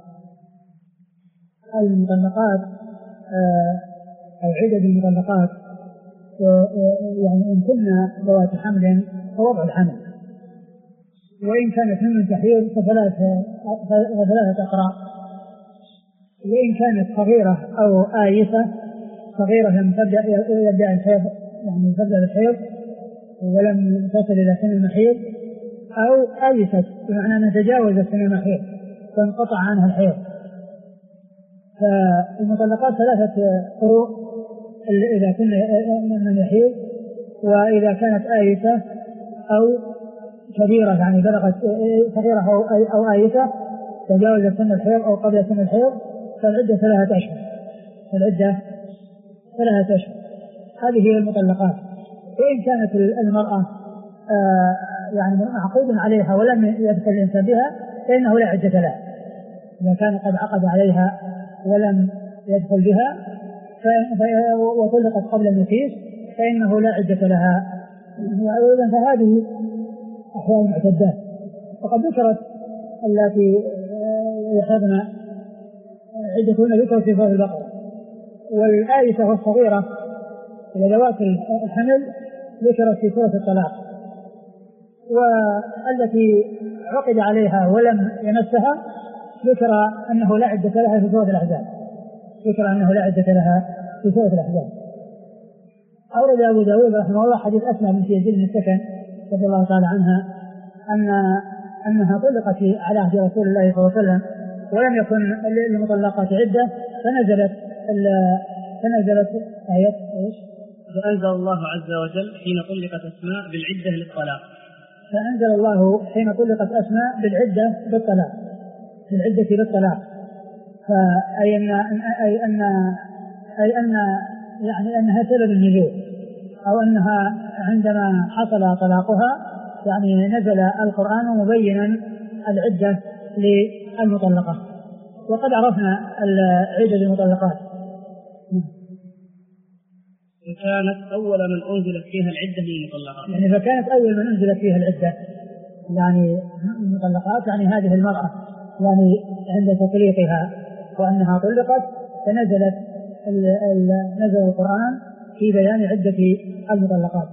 Speaker 1: المطلقات أو عدد المطلقات يعني إن كنا ذوات حمل فوضع الحمل، وإن كانت من تحيض فثلاثة أقراء، وإن كانت صغيرة أو آيسة. صغيرة لم يبدأ الحيض يعني تبدأ الحيض ولم تصل إلى سن المحيض، أو آيسة بمعنى أنها تجاوزت سن المحيض فانقطع عنها الحيض. فالمطلقات ثلاثة قروء: إذا كنا من يحيض، وإذا كانت آيسة أو كبيرة يعني بلغت صغيرة أو آيسة تجاوزت سن الحيض أو قبل سن الحيض فالعدة 3 أشهر. العدة 3 أشهر. هذه هي المطلقات. وإن كانت المرأة يعني معقود عليها ولم يدخل الإنسان بها فإنه لا عدة لها. إذا كان قد عقد عليها ولم يدخل بها وطلقت قبل النفيس فإنه لا عدة لها. فهذه أحوال معتدات. وقد ذكرت التي يحضن عدتهن ذكرت في سورة البقرة، والآيسة والصغيرة ذوات الحمل ذكرت في سورة الطلاق، والتي عقد عليها ولم يمسها ذكر أنه لا عدة لها في سورة الأحزاب. أورد أبو داود رحمه الله حديث أسماء بنت يزيد بن السكن رضي الله تعالى عنها أنها طلقت على عهد رسول الله صلى الله عليه وسلم ولم يكن للمطلقات عدة، فنزلت آية
Speaker 2: فأنزل الله عز وجل حين طلقت أسماء بالعدة للطلاق.
Speaker 1: فأنزل الله حين طلقت أسماء بالعدة للطلاق. فأي أن يعني أنها سبب النزول، أو أنها عندما حصل طلاقها يعني نزل القرآن مبينا العدة للمطلقة. وقد عرفنا العدة للمطلقات.
Speaker 2: فكانت أول من أنزلت فيها العدة للمطلقات.
Speaker 1: يعني فكانت أول من أنزلت فيها العدة يعني المطلقات، يعني هذه المرأة يعني عند تطليقها وأنها طلقت فنزل القرآن في بيان عدة المطلقات.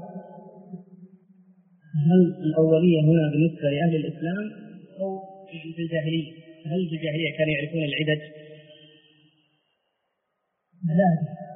Speaker 2: هل الأولية هنا بالنسبة لأهل الإسلام أو في الجاهلية؟ هل في الجاهلية كانوا يعرفون العدد؟
Speaker 1: لا.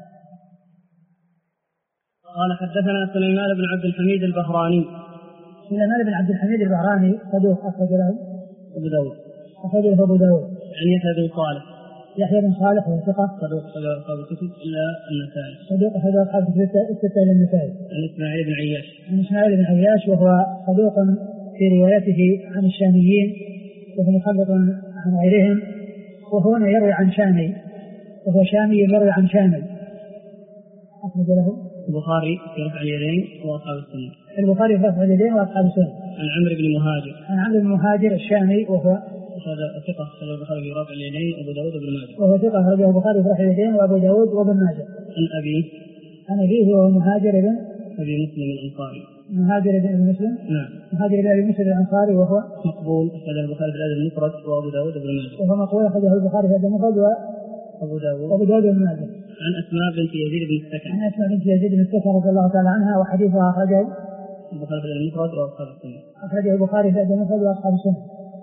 Speaker 2: قال حدثنا سليمان بن عبد الحميد البهراني.
Speaker 1: سليمان بن عبد الحميد البهراني صدوق أخرج له
Speaker 2: أبو داود.
Speaker 1: عن
Speaker 2: يحيى بن صالح.
Speaker 1: يحيى بن صالح وهو ثقة
Speaker 2: صدوق أصحاب الكتب إلا النسائي.
Speaker 1: صدوق أصحاب الكتب الستة إلا النسائي.
Speaker 2: عن إسماعيل بن عياش.
Speaker 1: عن إسماعيل بن عياش وهو صدوق في روايته عن الشاميين وهو مخلط عن غيرهم، وهو يروي عن شامي وهو شامي يروي عن شامي. أخرج له
Speaker 2: البخاري في رفع اليدين وأصحاب السنة.
Speaker 1: البخاري في رفع اليدين وأصحاب السنة.
Speaker 2: عن عمرو بن مهاجر.
Speaker 1: عن عمرو بن مهاجر الشامي وهو
Speaker 2: ثقة أخرجه البخاري في رفع اليدين وأبو داود وابن ماجه.
Speaker 1: وهو ثقة أخرجه البخاري في رفع اليدين وأبو داود وابن ماجه. عن أبيه وهو مهاجر بن
Speaker 2: أبي مسلم الأنصاري.
Speaker 1: مهاجر بن مسلم.
Speaker 2: نعم.
Speaker 1: مهاجر بن أبي مسلم الأنصاري وهو
Speaker 2: مقبول أخرجه البخاري في الأدب المفرد وأبو داود وابن ماجه.
Speaker 1: وهو مقبول أخرجه البخاري في الأدب المفرد وأبو داود وابن ماجه.
Speaker 2: عن أسماء بنت يزيد بن السكن.
Speaker 1: عن أسماء بنت يزيد بن السكن رضي الله تعالى عنها وحديثها أخرجه
Speaker 2: البخاري في الأدب المفرد وأصحاب السنة.
Speaker 1: أخرجه البخاري في الأدب المفرد وأصحاب السنة.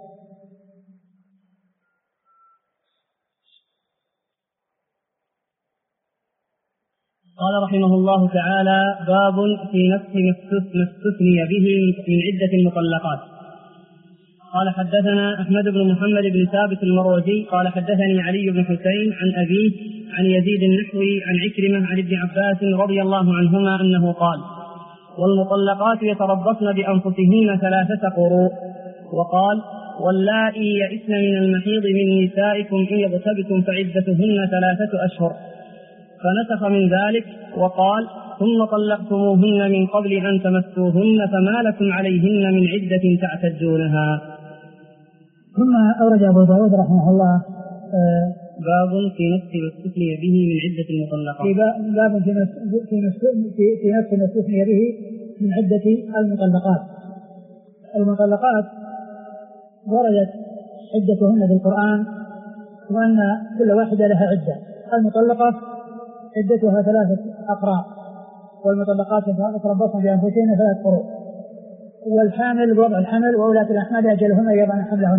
Speaker 2: قال رحمه الله تعالى: باب في نفس ما استثني به من عدة المطلقات. قال حدثنا أحمد بن محمد بن ثابت المروزي قال حدثني علي بن حسين عن أبيه عن يزيد النحوي عن عكرمة عن ابن عباس رضي الله عنهما أنه قال: والمطلقات يتربصن بأنفسهن 3 قروء. وقال: واللائي يئسن من المحيض من نسائكم إن يرتبتم فعدتهن 3 أشهر. فنسخ من ذلك وقال: ثم طلقتموهن من قبل أن تمسوهن فما لكم عليهن من عدة تعتدونها.
Speaker 1: ثم أورد أبو داود رحمه الله
Speaker 2: باب في نفس ما استثني به من عدة المطلقات.
Speaker 1: باب في نفس ما استثني به من عدة المطلقات. المطلقات وردت عدتهن بالقرآن وأن كل واحدة لها عدة. المطلقة عدتها 3 أقراء، والمطلقات يتربصن بأنفسهن 3 قروء، والحامل بوضع الحمل وأولاة الأحمال أجلهن يضعن حملهن،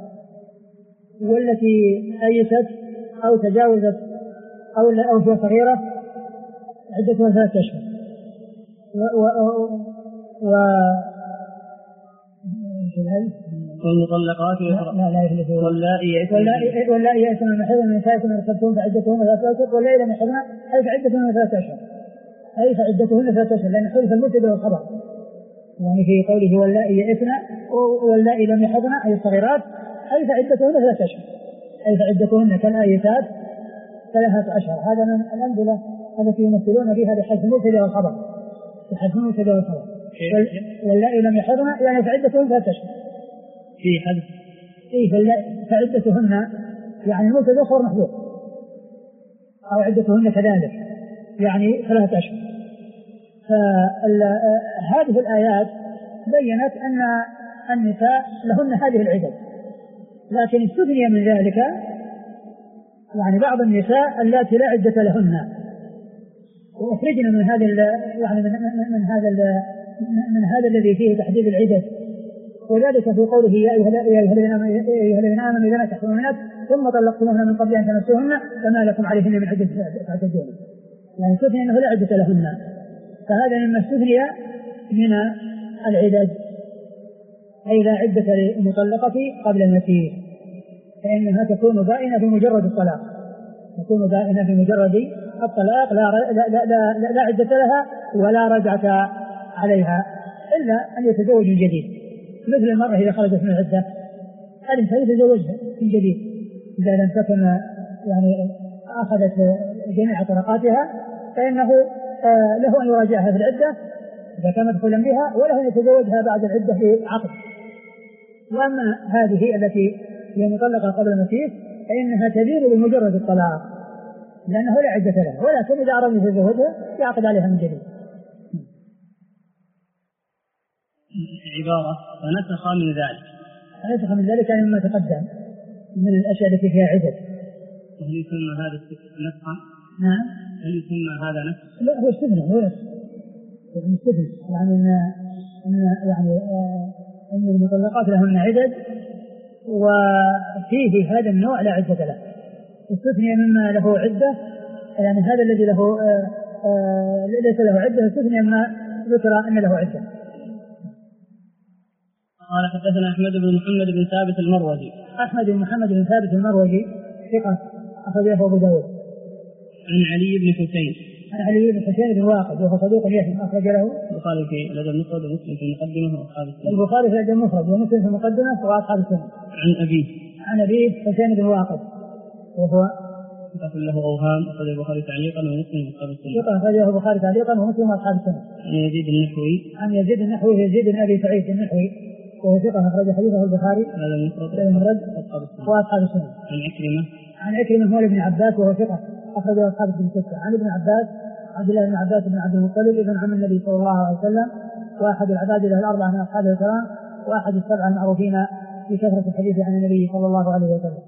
Speaker 1: والتي أيست أو تجاوزت أو هي صغيرة عدتها 3 أشهر.
Speaker 2: والمطلقات
Speaker 1: واللائي يئسن من المحيض من نسائكم إن ارتبتم فعدتهن 3 أشهر، واللائي لم يحضن أي فعدتهن 3 أشهر، أي فعدتهن 3 أشهر، لأن حذف المبتدأ والخبر، يعني في قوله واللائي يئسن واللائي لم يحضن أي الصغيرات أي فعدتهن 3 أشهر، أي فعدتهن كالآيتات 3 أشهر. هذا من الأمثلة التي يمثلون بها لحذف المبتدأ والخبر، لحذف المبتدأ والخبر. واللائي لم يحضن يعني فعدتهن 3 أشهر
Speaker 2: في حذف
Speaker 1: فعدتهن يعني المبتدأ خبر محذوف، أو عدتهن كذلك يعني 3 أشهر. فهذه الآيات بيّنت أن النساء لهن هذه العدد، لكن استثني من ذلك يعني بعض النساء اللاتي لا عدة لهن، وأخرجنا من هذا يعني من هذا الذي فيه تحديد العدد، وذلك في قوله يا أيها الذين آمنوا إذا نكحتم المؤمنات ثم طلقتموهن من قبل أن تمسوهن فما لكم عليهن من عدة تعتدون، يعني استثني أنه لا عدة لهن، فهذا مما استثني من العدد، أي لا عدة للمطلقة قبل المسير، فإنها تكون بائنة بمجرد الطلاق، تكون بائنة بمجرد الطلاق لا عدة لها ولا رجعة عليها إلا أن يتزوج من جديد، مثل المرأة إذا خرجت من العدة الإنسان يتزوجها من جديد إذا لم تكن يعني أخذت جميع طلقاتها، فإنه له أن يراجعها في العدة إذا كان مدخولا بها، وله أن يتزوجها بعد العدة بعقد. وأما هذه التي هي مطلقة قبل المسيس فإنها تبين بمجرد الطلاق لأنه لا عدة لها، ولكن إذا أراد يتزوجها يعقد عليها من جديد.
Speaker 2: عبارة فنسخ من ذلك،
Speaker 1: فنسخ من ذلك يعني مما تقدم من الأشياء التي فيها عدد.
Speaker 2: هل يسمى هذا نسخا؟
Speaker 1: نعم.
Speaker 2: هل يسمى هذا نسخ؟
Speaker 1: لا، هو استثناء، هو نسخ يعني استثناء، يعني أن المطلقات لهن عدد وفيه هذا النوع لا عدة له، استثني مما له عدة، يعني هذا الذي له ليس له عدة استثني مما ذكر أن له عدة.
Speaker 2: قال حدثنا أحمد بن محمد بن ثابت المروزي.
Speaker 1: أحمد بن محمد بن ثابت المروزي ثقة أخرجه أبو داود.
Speaker 2: عن علي بن حسين.
Speaker 1: عن علي بن حسين بن واقد وهو صدوق يهم، أخرج له
Speaker 2: البخاري في الأدب المفرد ومسلم في المقدمة وأصحاب السنة.
Speaker 1: البخاري في الأدب المفرد ومسلم في المقدمة وأصحاب السنة. عن أبيه حسين بن واقد وهو
Speaker 2: له أوهام، أخرج البخاري تعليقا ومسلم وأصحاب السنة.
Speaker 1: أخرجه البخاري تعليقا ومسلم وأصحاب السنة.
Speaker 2: عن يزيد النحوي.
Speaker 1: عن يزيد النحوي يزيد بن أبي سعيد النحوي وهو ثقة، أخرج حديثه البخاري المفرد وأصحاب السنة. عن عكرمة مولى بن عباس وهو ثقة، أخرجه أصحاب الكتب الستة. عن ابن عباس عبد الله بن عباس بن عبد المطلب ابن عم النبي صلى الله عليه وسلم، وأحد العباد له الأربعة من أصحابه الكرام، وأحد السبعة المعروفين في كثرة الحديث عن النبي صلى الله عليه وسلم.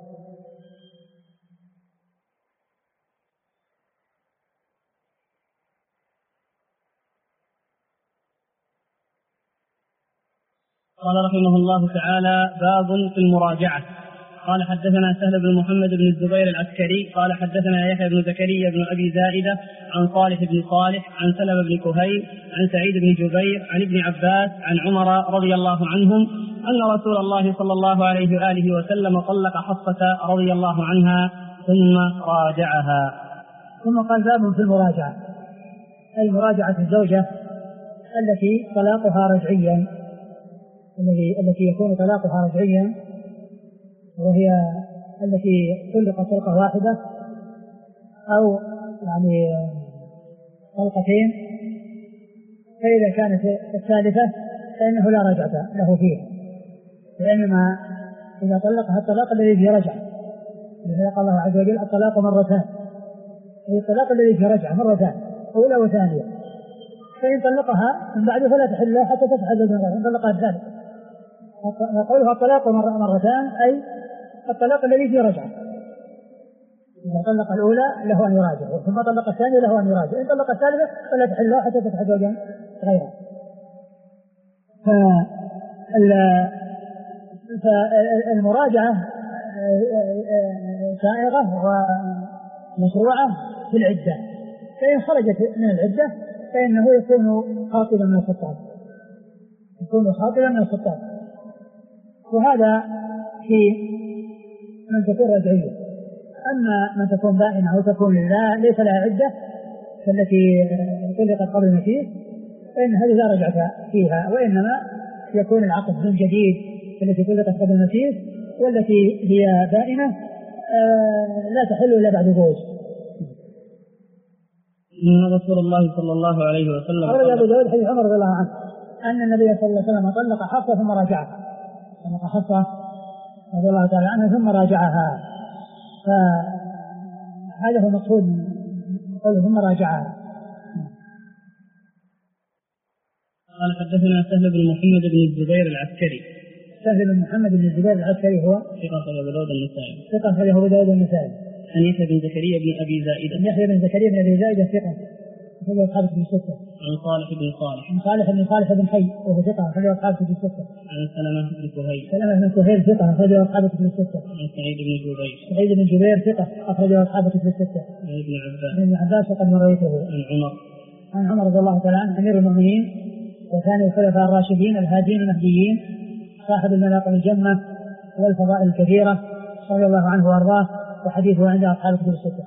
Speaker 2: قال رحمه الله تعالى: باب في المراجعة. قال حدثنا سهل بن محمد بن الزبير العسكري قال حدثنا يحيى بن زكريا بن أبي زائدة عن صالح بن صالح عن سلمة بن كهيل عن سعيد بن جبير عن ابن عباس عن عمر رضي الله عنهم أن رسول الله صلى الله عليه وآله وسلم طلق حفصة رضي الله عنها ثم راجعها.
Speaker 1: ثم قال: باب في المراجعة، أي مراجعة الزوجة التي طلاقها رجعيا، التي يكون طلاقها رجعيا، وهي التي طلقت طلقة واحدة أو يعني طلقتين، فإذا كانت الثالثة فإنه لا رجعة له فيها، لأنما إذا طلقها الطلاق الذي فيه رجعة، لذلك قال الله عز وجل: الطلاق مرتان، هي الطلاق الذي فيه رجعة مرتان، أولى وثانية، فإن طلقها من بعد فلا تحل له حتى تفعل إن طلقها الثالث. وقولها الطلاق مرتان أي الطلاق الذي فيه رجعة، إذا طلق الأولى له أن يراجع، ثم طلق الثانية له أن يراجع، إن طلق الثالثة فلا تحل له حتى تفعل زوجا غيره. فالمراجعة سائغة ومشروعة في العدة، فإن خرجت من العدة فإنه يكون خاطبا من الخطاب، وهذا في من تكون رجعية. أما من تكون بائنة أو تكون ليس لها عدة فالتي طلقت قبل المسيح فإن هذه لا رجعة فيها، وإنما يكون العقد من جديد التي طلقت قبل المسيح، والتي هي بائنة لا تحل إلا بعد زوج.
Speaker 2: إن رسول الله صلى الله عليه وسلم
Speaker 1: أخرج أبو داود حديث عمر رضي الله عنه أن النبي صلى الله عليه وسلم طلق حفصة ثم راجعها، طلق حفصة رضي الله تعالى عنها ثم راجعها، فهذا هو مقصود قوله ثم راجعها.
Speaker 2: قال حدثنا سهل بن محمد بن الزبير العسكري.
Speaker 1: سهل بن محمد بن الزبير العسكري هو
Speaker 2: ثقة أبو داود النسائي.
Speaker 1: ثقة أبو داود النسائي.
Speaker 2: عن يحيى بن زكريا بن أبي زائدة.
Speaker 1: يحيى بن زكريا بن أبي زائدة ثقة أخرجه أصحاب الكتب الستة.
Speaker 2: عن صالح بن صالح.
Speaker 1: عن صالح بن صالح بن حي وهو ثقة أخرجه أصحاب الكتب الستة.
Speaker 2: عن سلمة بن كهيل.
Speaker 1: سلمة بن كهيل ثقة أخرجه أصحاب الكتب الستة.
Speaker 2: عن سعيد بن جبير.
Speaker 1: سعيد بن جبير ثقة أخرجه أصحاب الكتب الستة.
Speaker 2: عن ابن عباس.
Speaker 1: ابن عباس وقد مريته. عن عمر رضي الله تعالى عنه أمير المؤمنين وثاني الخلفاء الراشدين الهادين المهديين صاحب المناقب الجمة والفضائل الكثيرة رضي الله عنه وأرضاه، وحديثه عند أصحاب الكتب الستة.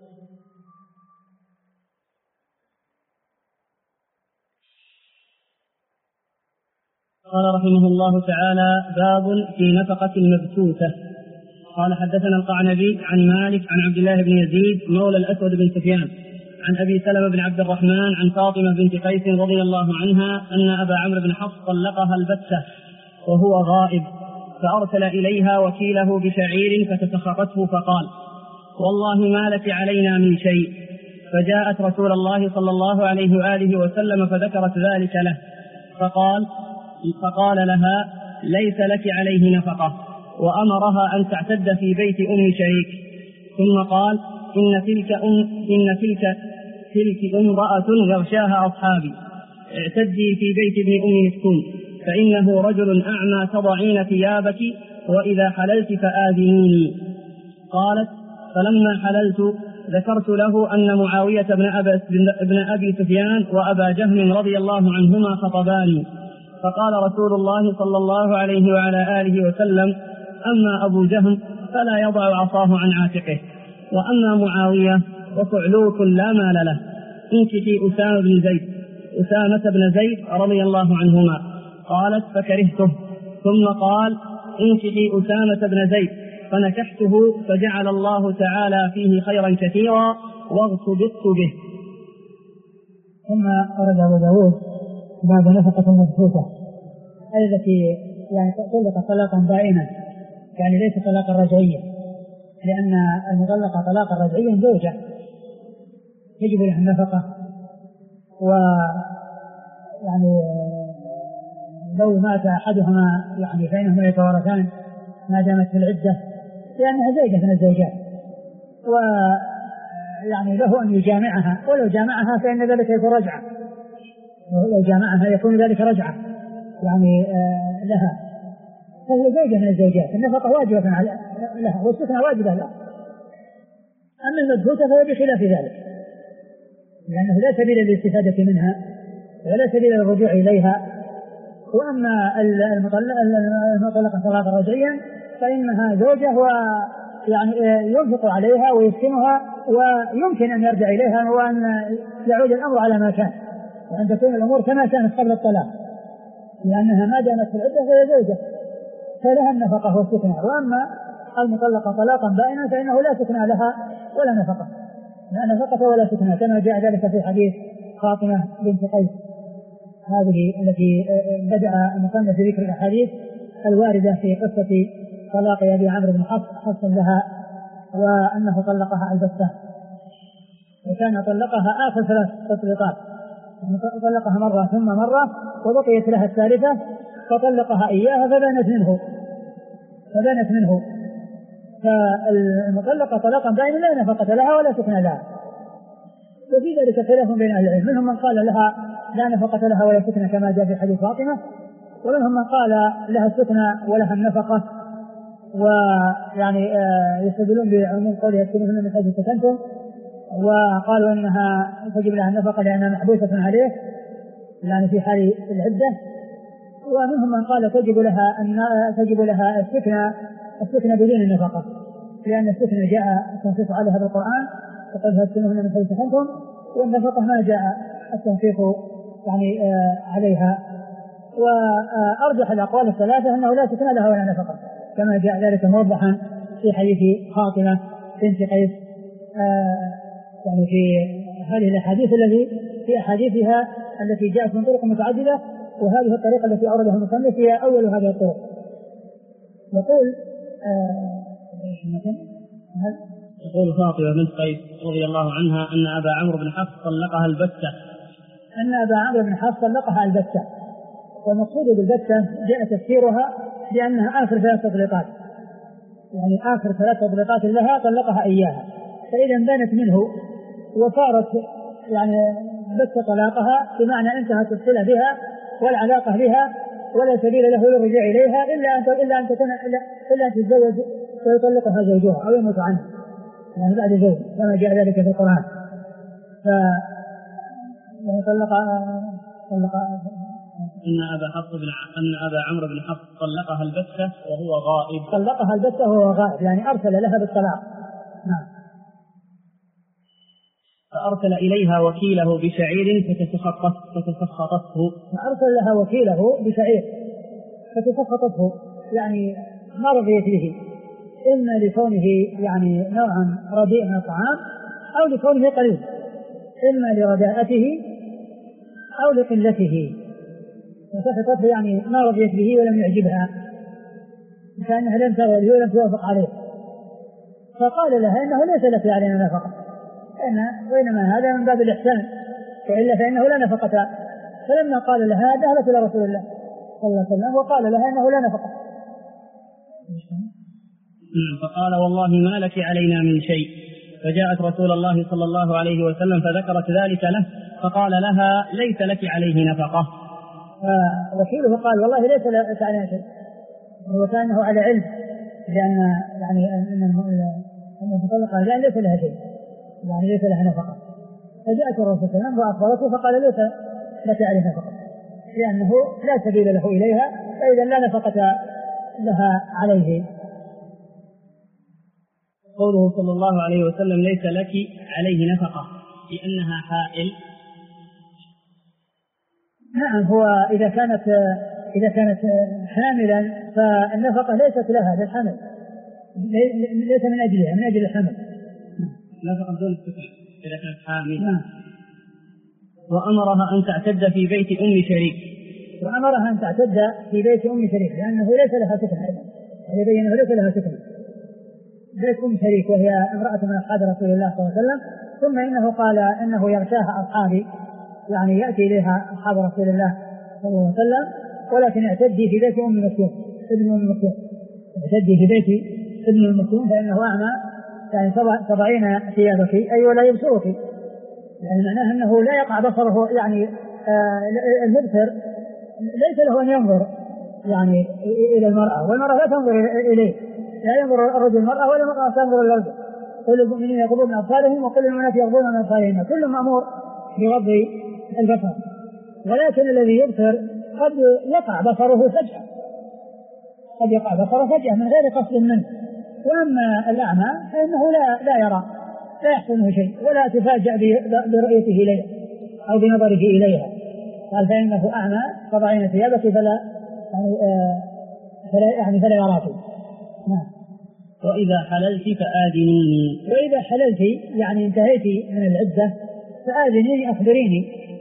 Speaker 2: قال رحمه الله تعالى: باب في نفقة المبثوثة. قال حدثنا القعنبي عن مالك عن عبد الله بن يزيد مولى الأسود بن سفيان عن أبي سلمة بن عبد الرحمن عن فاطمة بنت قيس رضي الله عنها أن أبا عمرو بن حفص طلقها البتة وهو غائب، فأرسل إليها وكيله بشعير فتسخطته فقال: والله ما لك علينا من شيء. فجاءت رسول الله صلى الله عليه وآله وسلم فذكرت ذلك له، فقال لها: ليس لك عليه نفقة، وأمرها أن تعتد في بيت أم شريك. ثم قال: إن تلك امرأة يغشاها أصحابي، اعتدي في بيت ابن أم مسكون، فإنه رجل أعمى تضعين ثيابك، وإذا حللت فآذنيني. قالت: فلما حللت ذكرت له أن معاوية بن أبي سفيان وأبا جهم رضي الله عنهما خطباني، فقال رسول الله صلى الله عليه وعلى آله وسلم: أما أبو جهم فلا يضع عصاه عن عاتقه، وأما معاوية وصعلوك لا مال له، انكحي أسامة بن زيد رضي الله عنهما. قالت فكرهته، ثم قال انكحي أسامة بن زيد، فنكحته فجعل الله تعالى فيه خيرا كثيرا واغتبطت به.
Speaker 1: ثم ورد أبو داود باب نفقة المبثوثة التي يعني طلق طلاقا بائنا، يعني ليس طلاقا رجعيا، لأن المطلقة طلاقا رجعيا زوجة يجب لها النفقة، ويعني لو مات أحدهما يعني فإنهما يتوارثان ما دامت في العدة، لأنها زوجة من الزوجات، ويعني له أن يجامعها، ولو جامعها فإن ذلك يكون رجعة، ولو جامعها يكون ذلك رجعة يعني لها، فهي زوجة من الزوجات، النفقة واجبة لها والسكنة واجبة لها. أما المبثوثة فهي بخلاف ذلك، لأنه لا سبيل للاستفادة منها ولا سبيل للرجوع إليها. وأما المطلقة طلاقا رجعيا فإنها زوجة، ويعني ينفق عليها ويسكنها ويمكن أن يرجع إليها وأن يعود الأمر على ما كان، وأن تكون الأمور كما كانت قبل الطلاق، لأنها ما دامت في العدة فهي زوجة فلها النفقة والسكنة. وأما المطلقة طلاقا بائنا فإنه لا سكنى لها ولا نفقة، لا نفقة ولا سكنى، كما جاء ذلك في حديث فاطمة بنت قيس هذه التي بدأ المصنف في ذكر الأحاديث الواردة في قصة طلاق أبي عمرو بن حفص لها، وأنه طلقها البتة، وكان طلقها آخر 3 تطليقات، طلقها مرة ثم مرة وبقيت لها الثالثة فطلقها إياها فبانت منه. فالمطلقة طلاقا بائنا لا نفقة لها ولا سكنى لها. وفي ذلك خلاف بين أهل العلم، منهم من قال لها لا نفقة لها ولا سكنى كما جاء في حديث فاطمة، ومنهم من قال لها السكنى ولها النفقة، ويعني يستدلون بعموم قوله يسكنهن من حيث سكنتم، وقالوا انها تجب لها النفقة لأنها محبوسة عليه يعني في حال العدة. ومنهم من قال تجب لها السكنى بدون النفقة، لأن السكنى جاء التنصيص عليها بالقرآن وقد يسكنهن من حيث سكنتم، والنفقة ما جاء التنصيص يعني عليها. وأرجح الأقوال الثلاثة أنه لا سكنى لها ولا نفقة، كما جاء ذلك موضحا في حديث فاطمة بنت قيس يعني في هذه الأحاديث التي في أحاديثها التي جاءت من طرق متعددة، وهذه الطريقة التي أوردها المصنف هي أول هذه الطرق.
Speaker 2: يقول فاطمة بنت قيس رضي الله عنها أن أبا عمرو بن حفص طلقها البتة، والمقصود بالبتة جاء تفسيرها بأنها آخر 3 تطليقات، يعني آخر 3 تطليقات لها طلقها إياها، فإذا بانت منه وصارت يعني بت طلاقها بمعنى انتهت الصلة بها والعلاقة بها ولا سبيل له للرجوع إليها إلا أن تتزوج ويطلقها زوجها أو يموت عنها يعني بعد زوج، كما جاء ذلك في القرآن. طلق أن أبا عمرو بن حفص طلقها البتة وهو غائب، يعني أرسل لها بالطلاق.
Speaker 1: نعم.
Speaker 2: فأرسل إليها وكيله بشعير
Speaker 1: فتسخطته يعني ما رضيت به، إما لكونه يعني نوعا رديء من الطعام أو لكونه قليل، إما لرداءته أو لقلته، فسخطته يعني ما رضيت به ولم يعجبها كأنها لم ترضى ولم توافق عليه، فقال لها إنه ليس لك علينا نفقة، وإنما هذا من باب الإحسان، وإلا فإنه لا نفقة. فلما قال لها ذهبت إلى رسول الله صلى الله عليه وسلم وقال لها إنه لا نفقة،
Speaker 2: فقال والله ما لك علينا من شيء، فجاءت رسول الله صلى الله عليه وسلم فذكرت ذلك له، فقال لها ليس لك عليه نفقة.
Speaker 1: وكيله قال والله ليس لك علينا شيء، وكانه على علم لأن يعني أن المطلقة لأن ليس لها شيء، يعني ليس لها نفقة. فجاءت الرسول صلى الله عليه وسلم وأخبرته فقال ليس لك عليه نفقة، لأنه لا سبيل له إليها، فإذا لا نفقة لها عليه.
Speaker 2: قوله صلى الله عليه وسلم ليس لك عليه نفقة لأنها حائل.
Speaker 1: نعم، هو إذا كانت حاملا فالنفقة ليست لها للحمل، ليس من أجلها، من أجل الحمل.
Speaker 2: نفقة دون السكن إذا كانت حامل. وأمرها أن تعتد في بيت أم شريك.
Speaker 1: وأمرها أن تعتد في بيت أم شريك لأنه ليس لها سكن أيضا، يبين أنه ليس لها سكن. بيت أم شريك وهي امرأة من أصحاب رسول الله صلى الله عليه وسلم. ثم إنه قال إنه يغشاها أصحابي، يعني يأتي إليها أصحاب رسول الله صلى الله عليه وسلم، ولكن اعتدي في بيت أم مكتوم ابن أم مكتوم، اعتدي في بيت ابن أم مكتوم فإنه أعمى، يعني تضعين ثيابك أي ولا يبصرك، يعني معناه أنه لا يقع بصره، يعني المبصر ليس له أن ينظر يعني إلى المرأة، والمرأة لا تنظر إليه، لا ينظر الرجل المرأة ولا المرأة تنظر إلى الرجل. كل المؤمنين يغضون من أبصارهم وكل المؤمنات يغضون من أبصارهن، كل مأمور بغض البصر، ولكن الذي يبصر قد يقع بصره فجأة، قد يقع بصره فجأة من غير قصد منه. وأما الأعمى فإنه لا يرى، لا يحصله شيء ولا تفاجأ برؤيته إليها أو بنظره إليها. قال فإنه أعمى فضعين ثيابك فلا فلا يراك.
Speaker 2: وإذا حللت فآذنيني.
Speaker 1: وإذا حللت يعني انتهيت من العدة فآذنيني، أخبريني